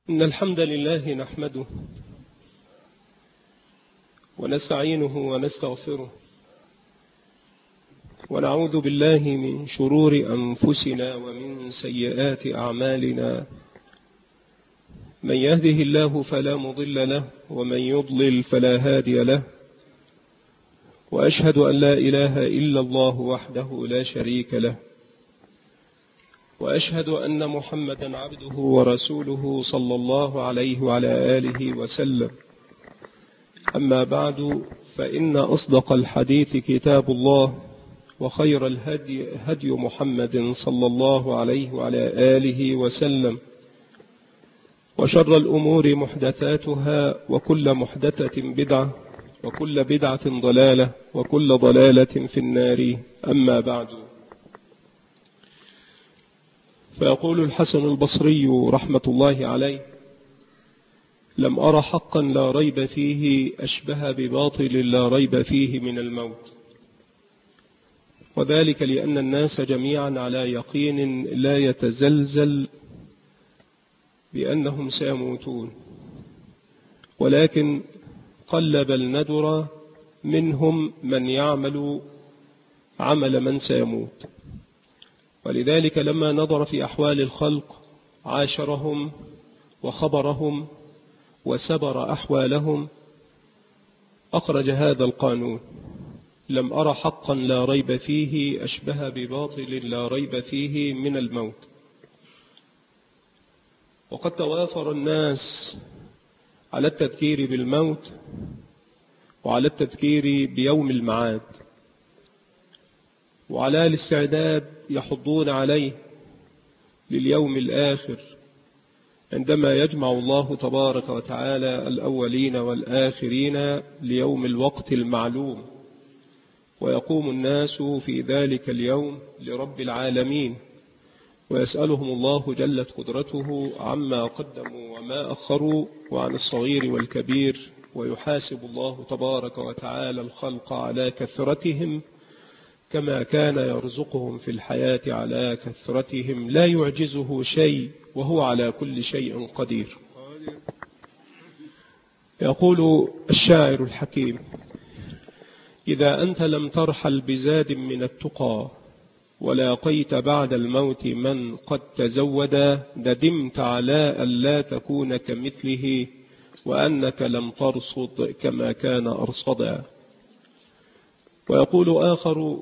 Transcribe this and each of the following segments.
إن الحمد لله نحمده ونستعينه ونستغفره ونعوذ بالله من شرور أنفسنا ومن سيئات أعمالنا. من يهده الله فلا مضل له ومن يضلل فلا هادي له، وأشهد أن لا إله إلا الله وحده لا شريك له، وأشهد أن محمدا عبده ورسوله صلى الله عليه وعلى آله وسلم. أما بعد، فإن أصدق الحديث كتاب الله، وخير الهدي هدي محمد صلى الله عليه وعلى آله وسلم، وشر الأمور محدثاتها، وكل محدثة بدعة، وكل بدعة ضلالة، وكل ضلالة في النار. أما بعد، فيقول الحسن البصري رحمة الله عليه: لم أر حقا لا ريب فيه أشبه بباطل لا ريب فيه من الموت. وذلك لأن الناس جميعا على يقين لا يتزلزل بأنهم سيموتون، ولكن قل بل ندر منهم من يعمل عمل من سيموت. ولذلك لما نظر في أحوال الخلق عاشرهم وخبرهم وسبر أحوالهم، أخرج هذا القانون: لم أر حقا لا ريب فيه أشبه بباطل لا ريب فيه من الموت. وقد توافر الناس على التذكير بالموت وعلى التذكير بيوم المعاد، وعلى الاستعداد يحضون عليه لليوم الآخر، عندما يجمع الله تبارك وتعالى الأولين والآخرين ليوم الوقت المعلوم، ويقوم الناس في ذلك اليوم لرب العالمين، ويسألهم الله جلت قدرته عما قدموا وما أخروا، وعن الصغير والكبير، ويحاسب الله تبارك وتعالى الخلق على كثرتهم كما كان يرزقهم في الحياة على كثرتهم، لا يعجزه شيء وهو على كل شيء قدير. يقول الشاعر الحكيم: إذا أنت لم ترحل بزاد من التقى ولاقيت بعد الموت من قد تزودا، ندمت على ألا تكون كمثله وأنك لم ترصد كما كان أرصدا. ويقول آخر: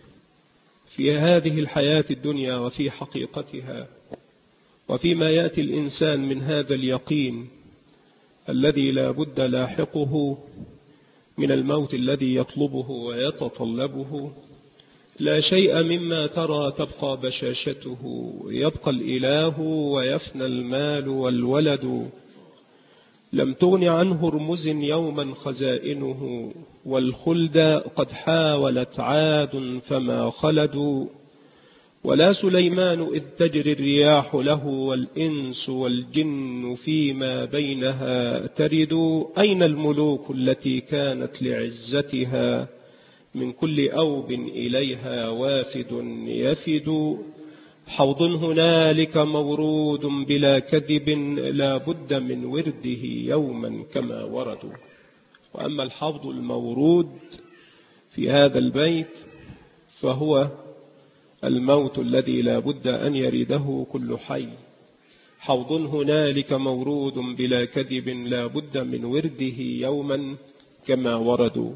في هذه الحياة الدنيا وفي حقيقتها وفيما يأتي الإنسان من هذا اليقين الذي لا بد لاحقه من الموت الذي يطلبه ويتطلبه، لا شيء مما ترى تبقى بشاشته، يبقى الإله ويفنى المال والولد. لم تغن عنه رمز يوما خزائنه، والخلد قد حاولت عاد فما خلدوا. ولا سليمان إذ تجري الرياح له، والإنس والجن فيما بينها ترد. أين الملوك التي كانت لعزتها، من كل أوب إليها وافد يفد. حوض هنالك مورود بلا كذب، لا بد من ورده يوما كما وردوا. وأما الحوض المورود في هذا البيت فهو الموت الذي لا بد أن يرده كل حي. حوض هنالك مورود بلا كذب، لا بد من ورده يوما كما وردوا.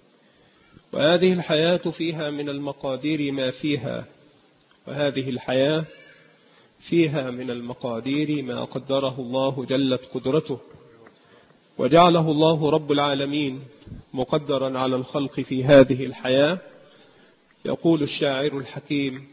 وهذه الحياة فيها من المقادير ما فيها، وهذه الحياة فيها من المقادير ما قدره الله جلت قدرته، وجعله الله رب العالمين مقدرا على الخلق في هذه الحياة. يقول الشاعر الحكيم: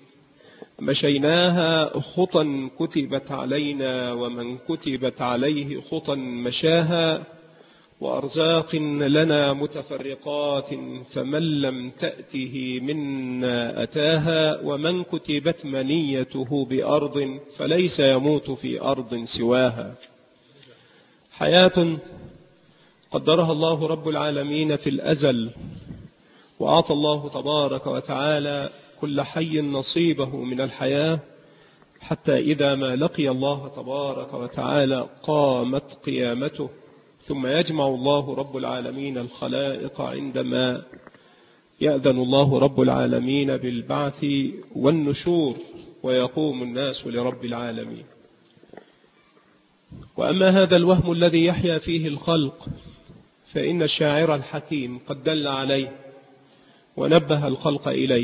مشيناها خطا كتبت علينا، ومن كتبت عليه خطا مشاها. وأرزاق لنا متفرقات، فمن لم تأته منا أتاها. ومن كتبت منيته بأرض، فليس يموت في أرض سواها. حياة قدرها الله رب العالمين في الأزل، وأعطى الله تبارك وتعالى كل حي نصيبه من الحياة حتى إذا ما لقي الله تبارك وتعالى قامت قيامته، ثم يجمع الله رب العالمين الخلائق عندما يأذن الله رب العالمين بالبعث والنشور، ويقوم الناس لرب العالمين. وأما هذا الوهم الذي يحيا فيه الخلق فإن الشاعر الحكيم قد دل عليه ونبه الخلق إليه.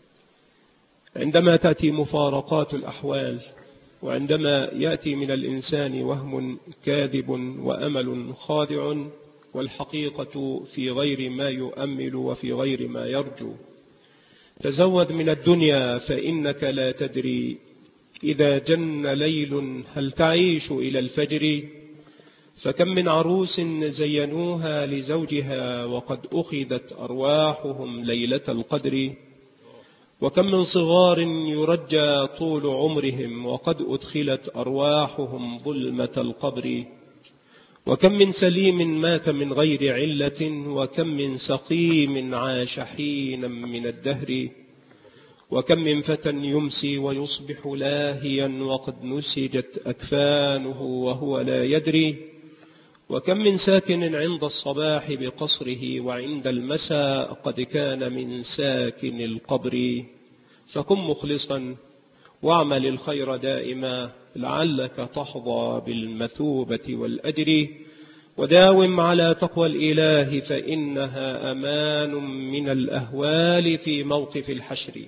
عندما تأتي مفارقات الأحوال، وعندما يأتي من الإنسان وهم كاذب وأمل خادع، والحقيقة في غير ما يؤمل وفي غير ما يرجو، تزود من الدنيا فإنك لا تدري إذا جن ليل هل تعيش إلى الفجر. فكم من عروس زينوها لزوجها وقد أخذت أرواحهم ليلة القدر، وكم من صغار يرجى طول عمرهم وقد أدخلت أرواحهم ظلمة القبر، وكم من سليم مات من غير علة، وكم من سقيم عاش حينا من الدهر، وكم من فتى يمسي ويصبح لاهيا وقد نسجت أكفانه وهو لا يدري، وكم من ساكن عند الصباح بقصره وعند المساء قد كان من ساكن القبر. فكن مخلصا واعمل الخير دائما لعلك تحظى بالمثوبة والأجر، وداوم على تقوى الإله فإنها أمان من الأهوال في موقف الحشر.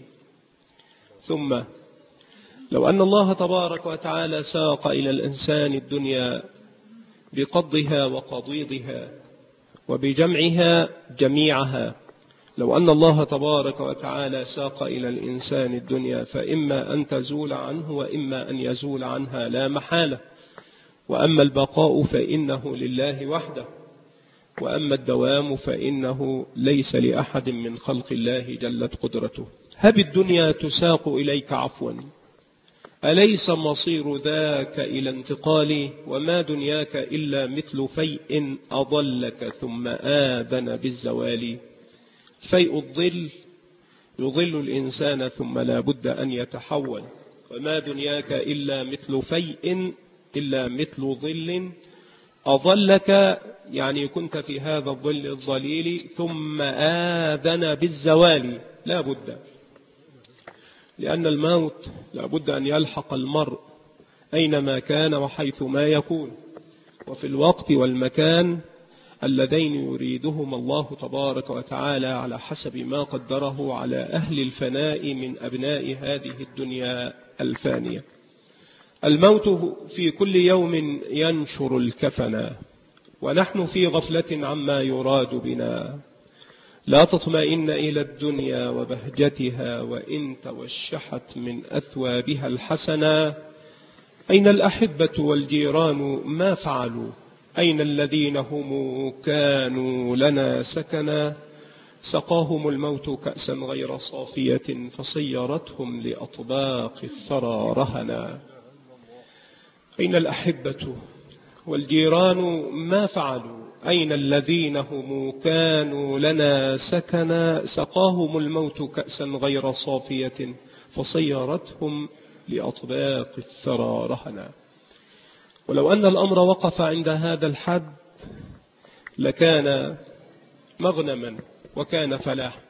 ثم لو أن الله تبارك وتعالى ساق إلى الإنسان الدنيا بقضها وقضيضها وبجمعها جميعها، لو أن الله تبارك وتعالى ساق إلى الإنسان الدنيا فإما أن تزول عنه وإما أن يزول عنها لا محالة، وأما البقاء فإنه لله وحده، وأما الدوام فإنه ليس لأحد من خلق الله جلت قدرته. هب الدنيا تساق إليك عفوا، أليس مصير ذاك إلى انتقال، وما دنياك إلا مثل فيء أضلك ثم آذن بالزوال. فيء الظل يظل الإنسان ثم لا بد أن يتحول، وما دنياك إلا مثل فيء إلا مثل ظل أظلك، يعني كنت في هذا الظل الظليل ثم آذن بالزوال. لا بد، لأن الموت لا بد أن يلحق المرء أينما كان وحيث ما يكون، وفي الوقت والمكان اللذين يريدهما الله تبارك وتعالى على حسب ما قدره على أهل الفناء من أبناء هذه الدنيا الفانية. الموت في كل يوم ينشر الكفنا، ونحن في غفلة عما يراد بنا. لا تطمئن إلى الدنيا وبهجتها وإن توشحت من أثوابها الحسنا. أين الأحبة والجيران ما فعلوا، أين الذين هم كانوا لنا سكنا. سقاهم الموت كأسا غير صافية فصيرتهم لأطباق الثرى رهنا. أين الأحبة والجيران ما فعلوا، أين الذين هم كانوا لنا سكنا. سقاهم الموت كأسا غير صافية فصيرتهم لأطباق الثرى رهنا. ولو أن الأمر وقف عند هذا الحد لكان مغنما وكان فلاحا،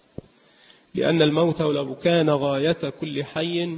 لأن الموت لو كان غاية كل حي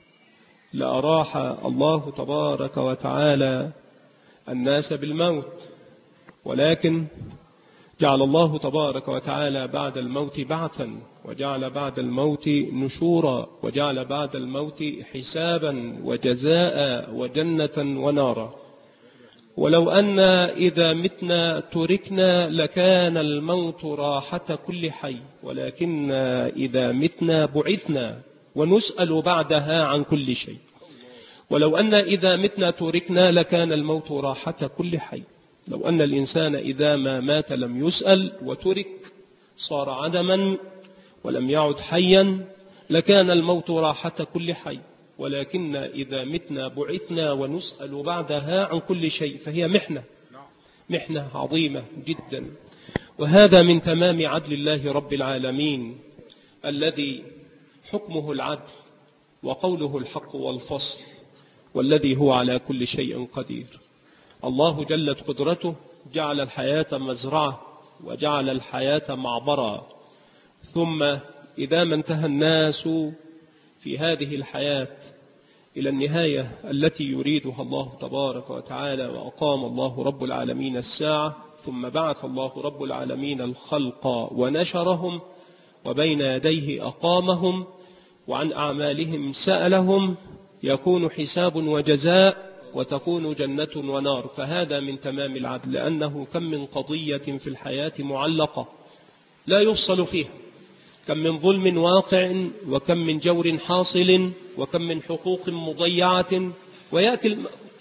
لأراح الله تبارك وتعالى الناس بالموت، ولكن جعل الله تبارك وتعالى بعد الموت بعثا، وجعل بعد الموت نشورا، وجعل بعد الموت حسابا وجزاء وجنة ونارا. ولو أن إذا متنا تركنا لكان الموت راحة كل حي، ولكن إذا متنا بعثنا ونسأل بعدها عن كل شيء. ولو أن إذا متنا تركنا لكان الموت راحة كل حي. لو أن الإنسان إذا ما مات لم يسأل وترك صار عدما ولم يعد حيا لكان الموت راحة كل حي، ولكن إذا متنا بعثنا ونسأل بعدها عن كل شيء، فهي محنة عظيمة جدا. وهذا من تمام عدل الله رب العالمين الذي حكمه العدل، وقوله الحق والفصل والذي هو على كل شيء قدير. الله جلت قدرته جعل الحياة مزرعة وجعل الحياة معبرا، ثم إذا ما انتهى الناس في هذه الحياة إلى النهاية التي يريدها الله تبارك وتعالى، وأقام الله رب العالمين الساعة، ثم بعث الله رب العالمين الخلق ونشرهم، وبين يديه أقامهم، وعن أعمالهم سألهم، يكون حساب وجزاء، وتكون جنة ونار. فهذا من تمام العدل، لأنه كم من قضية في الحياة معلقة لا يفصل فيها، كم من ظلم واقع، وكم من جور حاصل، وكم من حقوق مضيعة، ويأتي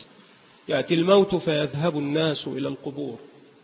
الموت فيذهب الناس إلى القبور.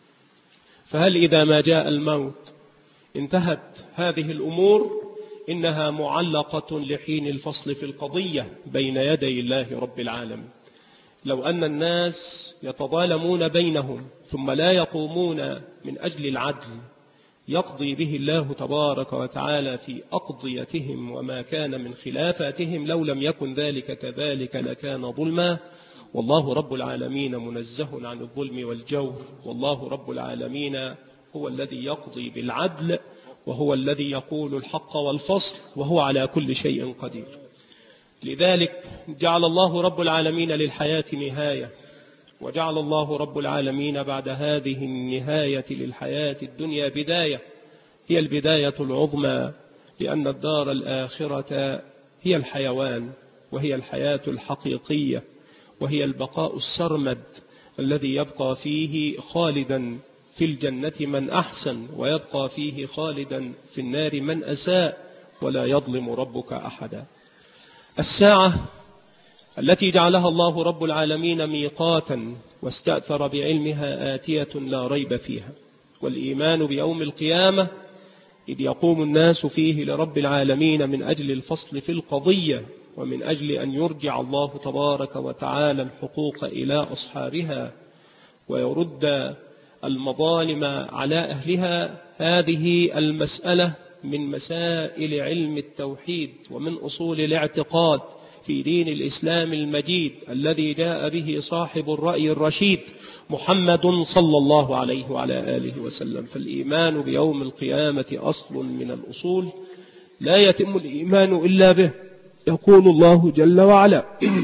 فهل إذا ما جاء الموت انتهت هذه الأمور؟ إنها معلقة لحين الفصل في القضية بين يدي الله رب العالمين. لو أن الناس يتظالمون بينهم ثم لا يقومون من أجل العدل يقضي به الله تبارك وتعالى في أقضيتهم وما كان من خلافاتهم، لو لم يكن ذلك كذلك لكان ظلما. والله رب العالمين منزه عن الظلم والجور، والله رب العالمين هو الذي يقضي بالعدل، وهو الذي يقول الحق والفصل، وهو على كل شيء قدير. لذلك جعل الله رب العالمين للحياة نهاية، وجعل الله رب العالمين بعد هذه النهاية للحياة الدنيا بداية، هي البداية العظمى، لأن الدار الآخرة هي الحيوان، وهي الحياة الحقيقية، وهي البقاء السرمد الذي يبقى فيه خالدا في الجنة من أحسن، ويبقى فيه خالدا في النار من أساء، ولا يظلم ربك أحدا. الساعة التي جعلها الله رب العالمين ميقاتا واستأثر بعلمها آتية لا ريب فيها، والإيمان بيوم القيامة إذ يقوم الناس فيه لرب العالمين من أجل الفصل في القضية، ومن أجل أن يرجع الله تبارك وتعالى الحقوق إلى أصحابها ويرد المظالم على أهلها. هذه المسألة من مسائل علم التوحيد ومن أصول الاعتقاد في دين الإسلام المجيد الذي جاء به صاحب الرأي الرشيد محمد صلى الله عليه وعلى آله وسلم. فالإيمان بيوم القيامة أصل من الأصول لا يتم الإيمان إلا به. يقول الله جل وعلا: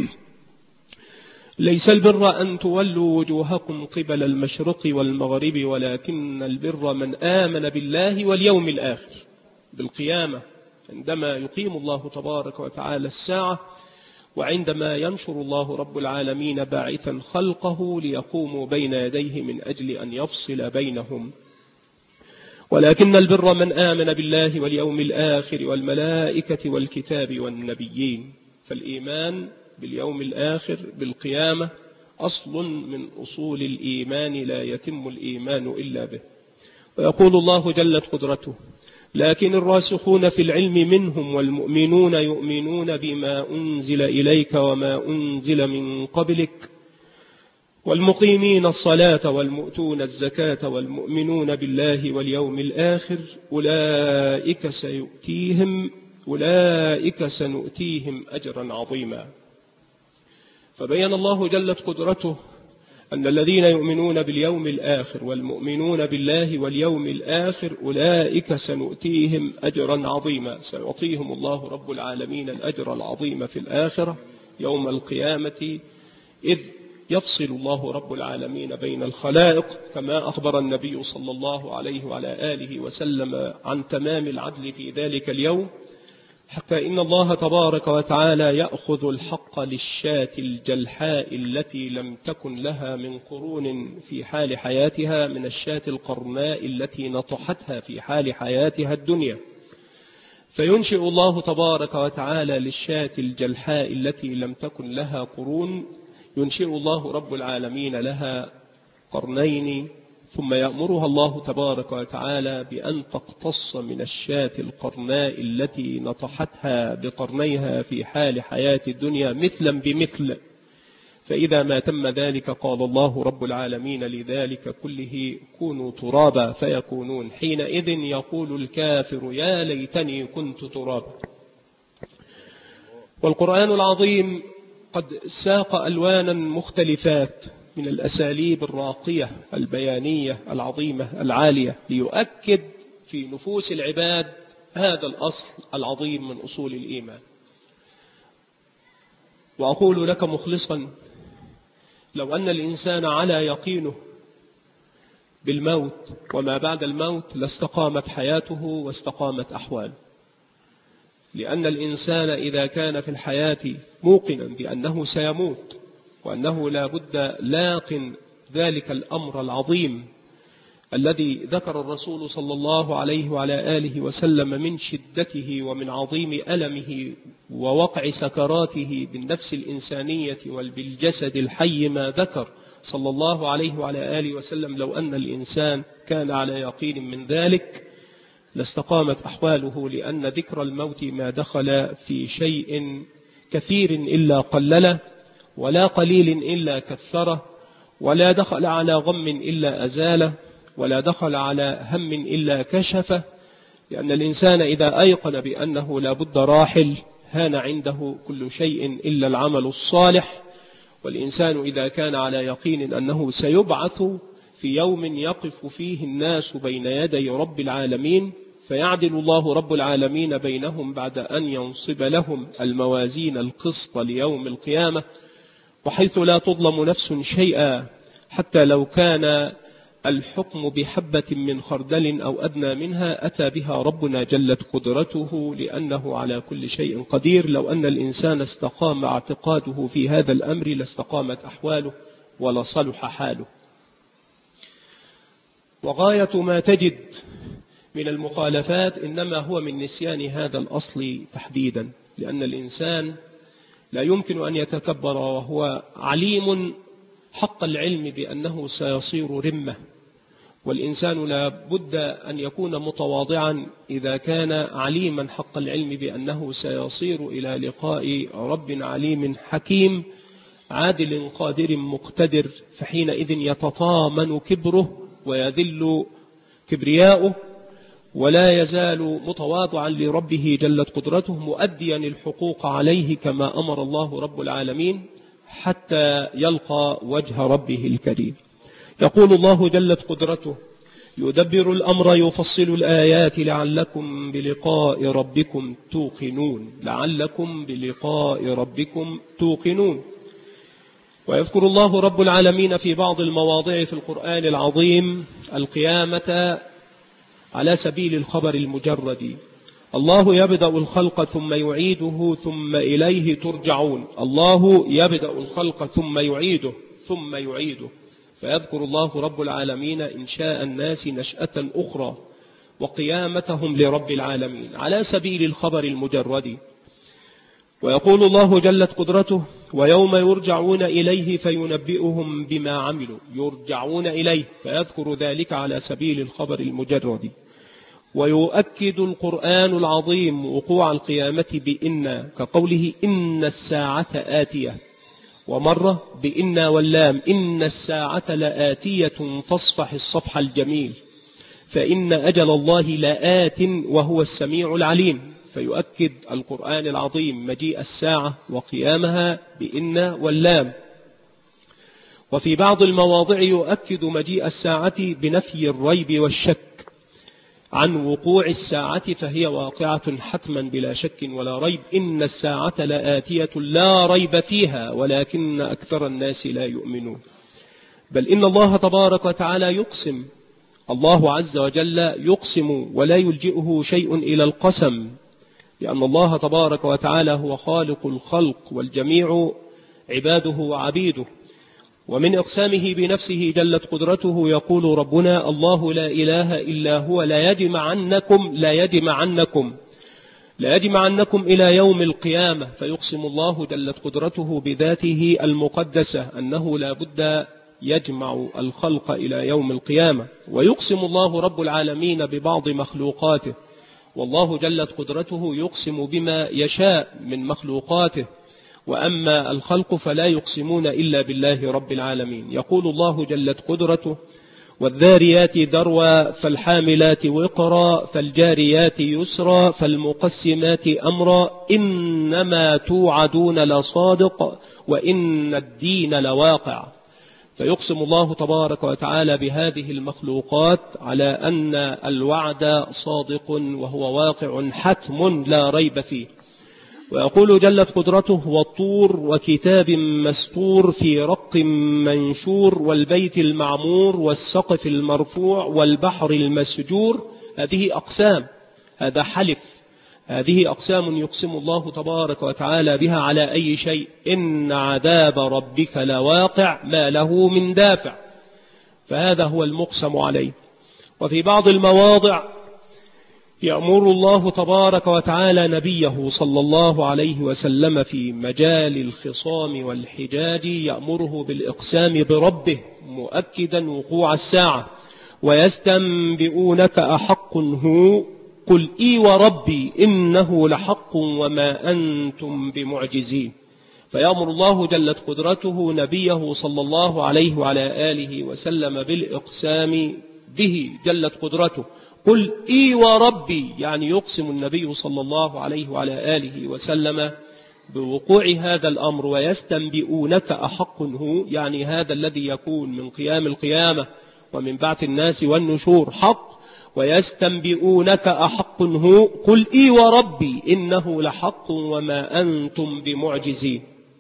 ليس البر أن تولوا وجوهكم قبل المشرق والمغرب ولكن البر من آمن بالله واليوم الآخر، بالقيامة عندما يقيم الله تبارك وتعالى الساعة، وعندما ينشر الله رب العالمين باعثا خلقه ليقوموا بين يديه من أجل أن يفصل بينهم. ولكن البر من آمن بالله واليوم الآخر والملائكة والكتاب والنبيين. فالإيمان باليوم الآخر بالقيامة أصل من أصول الإيمان لا يتم الإيمان إلا به. ويقول الله جلت قدرته: لكن الراسخون في العلم منهم والمؤمنون يؤمنون بما أنزل إليك وما أنزل من قبلك والمقيمين الصلاة والمؤتون الزكاة والمؤمنون بالله واليوم الآخر أولئك سنؤتيهم أجرا عظيما. فبين الله جلت قدرته أن الذين يؤمنون باليوم الآخر والمؤمنون بالله واليوم الآخر أولئك سنؤتيهم أجرا عظيما، سيعطيهم الله رب العالمين الأجر العظيم في الآخرة يوم القيامة، إذ يفصل الله رب العالمين بين الخلائق، كما أخبر النبي صلى الله عليه وعلى آله وسلم عن تمام العدل في ذلك اليوم، حتى إن الله تبارك وتعالى يأخذ الحق للشاة الجلحاء التي لم تكن لها من قرون في حال حياتها من الشاة القرناء التي نطحتها في حال حياتها الدنيا، فينشئ الله تبارك وتعالى للشاة الجلحاء التي لم تكن لها قرون، ينشئ الله رب العالمين لها قرنين، ثم يأمرها الله تبارك وتعالى بأن تقتص من الشاة القرناء التي نطحتها بقرنيها في حال حياة الدنيا مثلا بمثل. فإذا ما تم ذلك قال الله رب العالمين لذلك كله: كونوا ترابا فيكونون. حينئذ يقول الكافر: يا ليتني كنت ترابا. والقرآن العظيم قد ساق ألوانا مختلفات من الأساليب الراقية البيانية العظيمة العالية ليؤكد في نفوس العباد هذا الأصل العظيم من أصول الإيمان. وأقول لك مخلصا: لو أن الإنسان على يقينه بالموت وما بعد الموت لاستقامت حياته واستقامت أحواله، لأن الإنسان إذا كان في الحياة موقنا بأنه سيموت وأنه لا بد لاق ذلك الأمر العظيم الذي ذكر الرسول صلى الله عليه وعلى آله وسلم من شدته ومن عظيم ألمه ووقع سكراته بالنفس الإنسانية وبالجسد الحي ما ذكر صلى الله عليه وعلى آله وسلم، لو أن الإنسان كان على يقين من ذلك لاستقامت أحواله، لأن ذكر الموت ما دخل في شيء كثير إلا قلله، ولا قليل إلا كثره، ولا دخل على غم إلا أزاله، ولا دخل على هم إلا كشفه، لأن الإنسان إذا أيقن بأنه لا بد راحل هان عنده كل شيء إلا العمل الصالح. والإنسان إذا كان على يقين أنه سيبعث في يوم يقف فيه الناس بين يدي رب العالمين فيعدل الله رب العالمين بينهم بعد أن ينصب لهم الموازين القسط ليوم القيامة، وحيث لا تظلم نفس شيئا حتى لو كان الحكم بحبة من خردل أو أدنى منها أتى بها ربنا جلت قدرته، لأنه على كل شيء قدير. لو أن الإنسان استقام اعتقاده في هذا الأمر لاستقامت أحواله ولصلح حاله. وغاية ما تجد من المخالفات إنما هو من نسيان هذا الأصل تحديدا، لأن الإنسان لا يمكن أن يتكبر وهو عليم حق العلم بأنه سيصير رمة، والإنسان لا بد أن يكون متواضعا إذا كان عليما حق العلم بأنه سيصير إلى لقاء رب عليم حكيم عادل قادر مقتدر، فحينئذ يتطامن كبره ويذل كبرياؤه، ولا يزال متواضعا لربه جلت قدرته مؤديا الحقوق عليه كما أمر الله رب العالمين حتى يلقى وجه ربه الكريم. يقول الله جلت قدرته: يدبر الأمر يفصل الآيات لعلكم بلقاء ربكم توقنون، لعلكم بلقاء ربكم توقنون. ويذكر الله رب العالمين في بعض المواضع في القرآن العظيم القيامة على سبيل الخبر المجرد: الله يبدأ الخلق ثم يعيده ثم إليه ترجعون. الله يبدأ الخلق ثم يعيده ثم يعيده، فيذكر الله رب العالمين إنشاء الناس نشأة أخرى وقيامتهم لرب العالمين على سبيل الخبر المجرد. ويقول الله جلت قدرته: ويوم يرجعون إليه فينبئهم بما عملوا. يرجعون إليه، فيذكر ذلك على سبيل الخبر المجرد. ويؤكد القرآن العظيم وقوع القيامة بإن، كقوله: إن الساعة آتية، ومرة بإن واللام: إن الساعة لآتية فاصفح الصفح الجميل، فإن أجل الله لآت وهو السميع العليم. فيؤكد القرآن العظيم مجيء الساعة وقيامها بإن واللام. وفي بعض المواضع يؤكد مجيء الساعة بنفي الريب والشك عن وقوع الساعة، فهي واقعة حتما بلا شك ولا ريب. إن الساعة لآتية لا ريب فيها ولكن أكثر الناس لا يؤمنون. بل إن الله تبارك وتعالى يقسم، الله عز وجل يقسم ولا يلجئه شيء إلى القسم، لأن الله تبارك وتعالى هو خالق الخلق والجميع عباده وعبيده. ومن إقسامه بنفسه جلت قدرته يقول ربنا: الله لا إله إلا هو لا يجمعنكم إلى يوم القيامة. فيقسم الله جلت قدرته بذاته المقدسة أنه لا بد يجمع الخلق إلى يوم القيامة. ويقسم الله رب العالمين ببعض مخلوقاته، والله جلت قدرته يقسم بما يشاء من مخلوقاته، وأما الخلق فلا يقسمون إلا بالله رب العالمين. يقول الله جلت قدرته: والذاريات ذروا فالحاملات وقرا فالجاريات يسرا فالمقسمات أمرا إنما توعدون لصادق وإن الدين لواقع. فيقسم الله تبارك وتعالى بهذه المخلوقات على أن الوعد صادق وهو واقع حتم لا ريب فيه. ويقول جلت قدرته: والطور وكتاب مسطور في رق منشور والبيت المعمور والسقف المرفوع والبحر المسجور. هذه أقسام، هذا حلف، هذه أقسام يقسم الله تبارك وتعالى بها على أي شيء. إن عذاب ربك لواقع ما له من دافع. فهذا هو المقسم عليه. وفي بعض المواضع يأمر الله تبارك وتعالى نبيه صلى الله عليه وسلم في مجال الخصام والحجاج، يأمره بالإقسام بربه مؤكدا وقوع الساعة: ويستنبئونك أحق هو قل إي وربي إنه لحق وما أنتم بمعجزين. فيأمر الله جلت قدرته نبيه صلى الله عليه وعلى آله وسلم بالإقسام به جلت قدرته. قل إي وربي، يعني يقسم النبي صلى الله عليه وعلى آله وسلم بوقوع هذا الأمر. ويستنبئونك أحق هو، يعني هذا الذي يكون من قيام القيامة ومن بعث الناس والنشور حق. ويستنبئونك أحق هو قل إي وربي إنه لحق وما أنتم بمعجزين.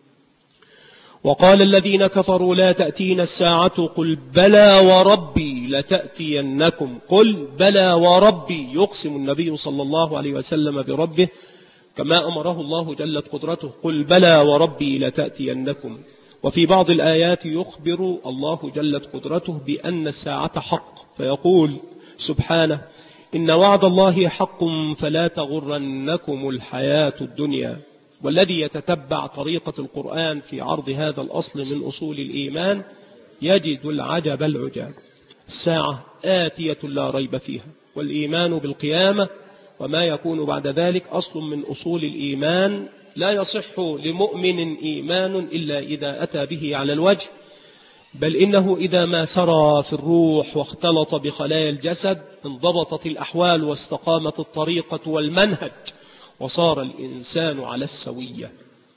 وقال الذين كفروا: لا تأتينا الساعة قل بلى وربي لتأتينكم. قل بلى وربي، يقسم النبي صلى الله عليه وسلم بربه كما أمره الله جلت قدرته: قل بلى وربي لتأتينكم. وفي بعض الآيات يخبر الله جلت قدرته بأن الساعة حق، فيقول سبحانه: إن وعد الله حق فلا تغرنكم الحياة الدنيا. والذي يتتبع طريقة القرآن في عرض هذا الأصل من أصول الإيمان يجد العجب العجاب. الساعة آتية لا ريب فيها، والإيمان بالقيامة وما يكون بعد ذلك أصل من أصول الإيمان لا يصح لمؤمن إيمان إلا إذا أتى به على الوجه، بل إنه إذا ما سرى في الروح واختلط بخلايا الجسد انضبطت الأحوال واستقامت الطريقة والمنهج وصار الإنسان على السوية.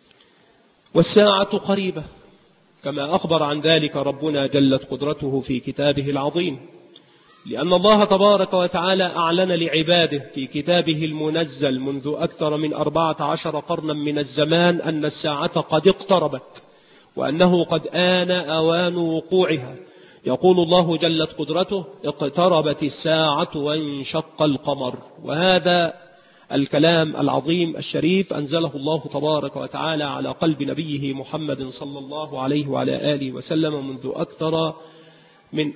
والساعة قريبة كما أخبر عن ذلك ربنا جلت قدرته في كتابه العظيم، لأن الله تبارك وتعالى أعلن لعباده في كتابه المنزل منذ أكثر من 14 قرنا من الزمان أن الساعة قد اقتربت وأنه قد آن أوان وقوعها. يقول الله جلت قدرته: اقتربت الساعة وانشق القمر. وهذا الكلام العظيم الشريف أنزله الله تبارك وتعالى على قلب نبيه محمد صلى الله عليه وعلى آله وسلم منذ أكثر من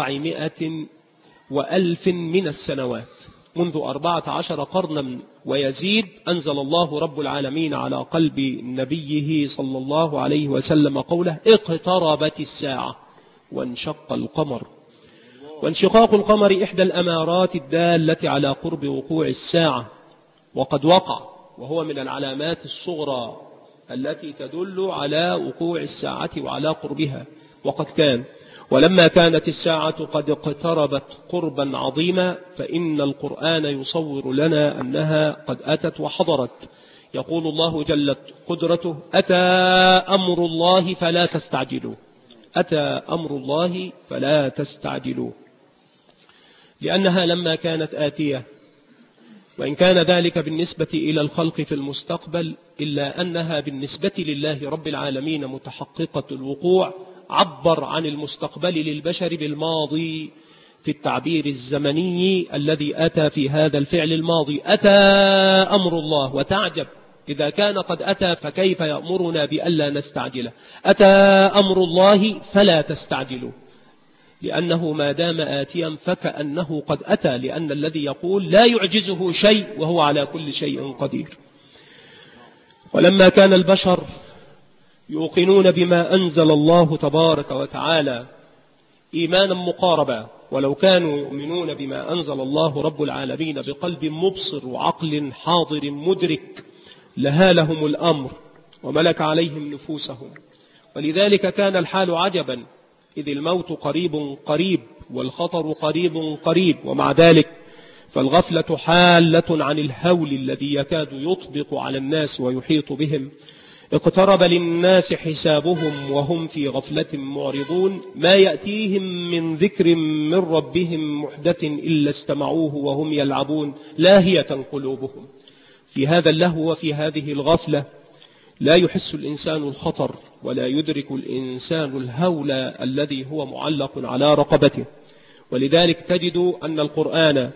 400,000 من السنوات، منذ 14 قرنا ويزيد. أنزل الله رب العالمين على قلب نبيه صلى الله عليه وسلم قوله: اقتربت الساعة وانشق القمر. وانشقاق القمر إحدى الأمارات الدالة على قرب وقوع الساعة، وقد وقع، وهو من العلامات الصغرى التي تدل على وقوع الساعة وعلى قربها. وقد كان، ولما كانت الساعة قد اقتربت قربا عظيما فإن القرآن يصور لنا أنها قد أتت وحضرت. يقول الله جلت قدرته: أتى أمر الله فلا تستعجلوا. أتى أمر الله فلا تستعجلوا، لأنها لما كانت آتية، وإن كان ذلك بالنسبة إلى الخلق في المستقبل، إلا أنها بالنسبة لله رب العالمين متحققة الوقوع. عبر عن المستقبل للبشر بالماضي في التعبير الزمني الذي أتى في هذا الفعل الماضي: أتى أمر الله. وتعجب إذا كان قد أتى فكيف يأمرنا بألا نستعجله؟ أتى أمر الله فلا تستعجلوا، لأنه ما دام آتيا فكأنه قد أتى، لأن الذي يقول لا يعجزه شيء وهو على كل شيء قدير. ولما كان البشر يوقنون بما أنزل الله تبارك وتعالى إيمانا مقاربا، ولو كانوا يؤمنون بما أنزل الله رب العالمين بقلب مبصر وعقل حاضر مدرك لهالهم الأمر وملك عليهم نفوسهم. ولذلك كان الحال عجبا إذ الموت قريب قريب والخطر قريب قريب، ومع ذلك فالغفلة حالة عن الهول الذي يكاد يطبق على الناس ويحيط بهم. اقترب للناس حسابهم وهم في غفلة معرضون، ما يأتيهم من ذكر من ربهم محدث إلا استمعوه وهم يلعبون لاهية قلوبهم. في هذا اللهو وفي هذه الغفلة لا يحس الإنسان الخطر ولا يدرك الإنسان الهول الذي هو معلق على رقبته. ولذلك تجد أن القرآن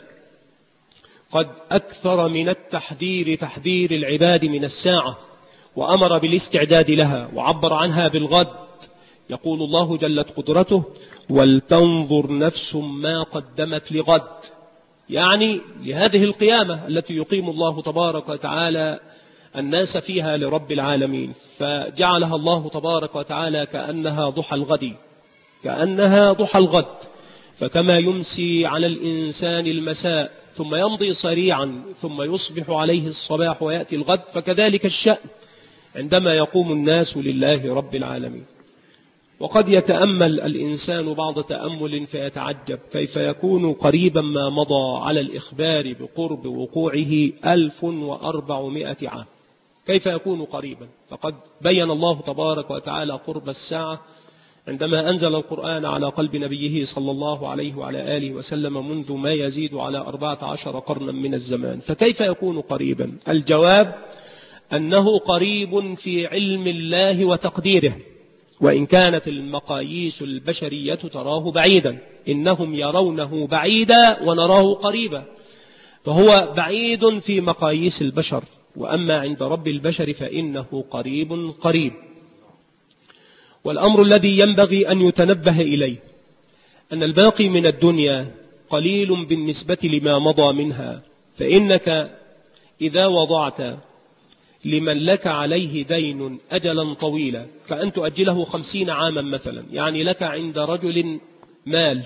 قد أكثر من التحذير تحذير العباد من الساعة، وأمر بالاستعداد لها وعبر عنها بالغد. يقول الله جلت قدرته: ولتنظر نفس ما قدمت لغد، يعني لهذه القيامة التي يقيم الله تبارك وتعالى الناس فيها لرب العالمين، فجعلها الله تبارك وتعالى كأنها ضحى الغد، كأنها ضحى الغد. فكما يمسي على الإنسان المساء ثم يمضي سريعا ثم يصبح عليه الصباح ويأتي الغد، فكذلك الشأن عندما يقوم الناس لله رب العالمين. وقد يتأمل الإنسان بعض تأمل فيتعجب كيف يكون قريبا ما مضى على الإخبار بقرب وقوعه 1400 عام. كيف يكون قريبا؟ فقد بين الله تبارك وتعالى قرب الساعة عندما أنزل القرآن على قلب نبيه صلى الله عليه وعلى آله وسلم منذ ما يزيد على 14 قرنا من الزمان. فكيف يكون قريبا؟ الجواب أنه قريب في علم الله وتقديره، وإن كانت المقاييس البشرية تراه بعيدا. إنهم يرونه بعيدا ونراه قريبا، فهو بعيد في مقاييس البشر، وأما عند رب البشر فإنه قريب قريب. والأمر الذي ينبغي أن يتنبه إليه أن الباقي من الدنيا قليل بالنسبة لما مضى منها. فإنك إذا وضعت لمن لك عليه دين أجلا طويلا، كأن تؤجله 50 عاما مثلا، يعني لك عند رجل مال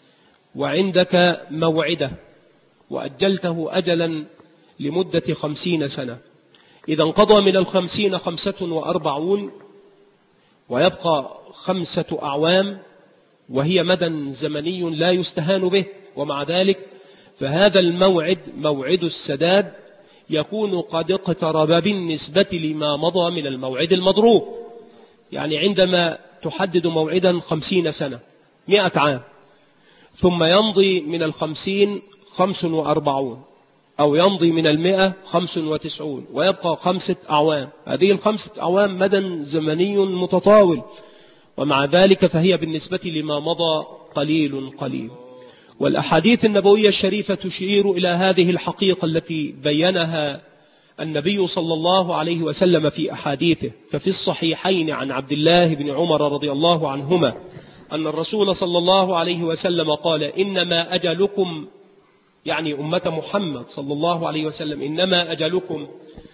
وعندك موعدة وأجلته أجلا لمدة 50 سنة، إذا انقضى من 50 45 ويبقى 5 أعوام، وهي مدى زمني لا يستهان به. ومع ذلك فهذا الموعد موعد السداد يكون قد اقترب بالنسبة لما مضى من الموعد المضروب. يعني عندما تحدد موعدا 50 سنة 100 عام، ثم يمضي من 50 45، أو يمضي من 100 95 ويبقى 5 أعوام، هذه 5 أعوام مدى زمني متطاول، ومع ذلك فهي بالنسبة لما مضى قليل قليل. والأحاديث النبوية الشريفة تشير إلى هذه الحقيقة التي بينها النبي صلى الله عليه وسلم في أحاديثه. ففي الصحيحين عن عبد الله بن عمر رضي الله عنهما أن الرسول صلى الله عليه وسلم قال: إنما أجلكم، يعني أمة محمد صلى الله عليه وسلم، إنما أجلكم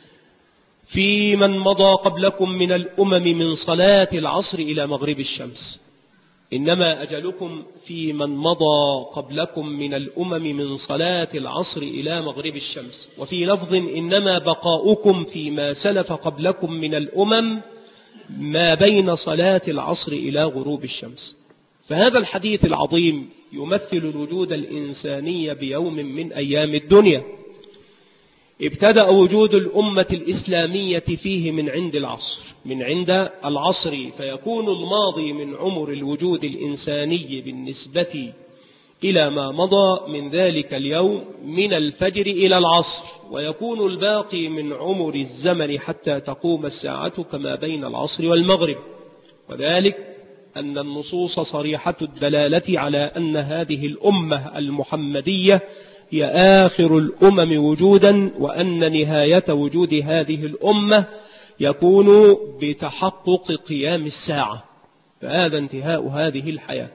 في من مضى قبلكم من الأمم من صلاة العصر إلى مغرب الشمس. إنما أجلكم في من مضى قبلكم من الأمم من صلاة العصر إلى مغرب الشمس. وفي لفظ: إنما بقاؤكم فيما سلف قبلكم من الأمم ما بين صلاة العصر إلى غروب الشمس. فهذا الحديث العظيم يمثل الوجود الإنساني بيوم من أيام الدنيا ابتدأ وجود الأمة الإسلامية فيه من عند العصر، فيكون الماضي من عمر الوجود الإنساني بالنسبة إلى ما مضى من ذلك اليوم من الفجر إلى العصر، ويكون الباقي من عمر الزمن حتى تقوم الساعة كما بين العصر والمغرب. وذلك أن النصوص صريحة الدلالة على أن هذه الأمة المحمدية هي آخر الأمم وجودا، وأن نهاية وجود هذه الأمة يكون بتحقق قيام الساعة، فهذا انتهاء هذه الحياة.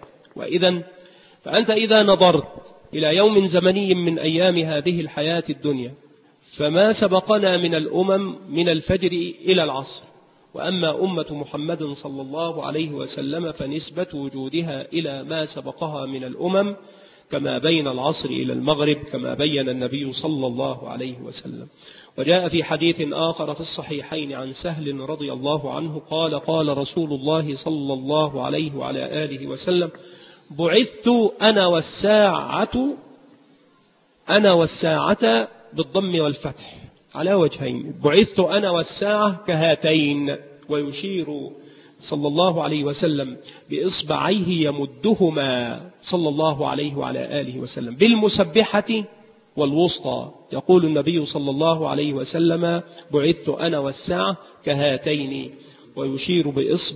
فأنت إذا نظرت إلى يوم زمني من أيام هذه الحياة الدنيا، فما سبقنا من الأمم من الفجر إلى العصر. وأما أمة محمد صلى الله عليه وسلم فنسبة وجودها إلى ما سبقها من الأمم كما بين العصر إلى المغرب، كما بين النبي صلى الله عليه وسلم. وجاء في حديث آخر في الصحيحين عن سهل رضي الله عنه قال قال رسول الله صلى الله عليه وعلى آله وسلم: بعثت أنا والساعة بالضم والفتح على وجهين، بعثت أنا والساعة كهاتين، ويشير صلى الله عليه وسلم بإصبعيه يمدهما صلى الله عليه وعلى آله وسلم بالمسبحة والوسطى. يقول النبي صلى الله عليه وسلم: بعثت أنا والساعة كهاتين، ويشير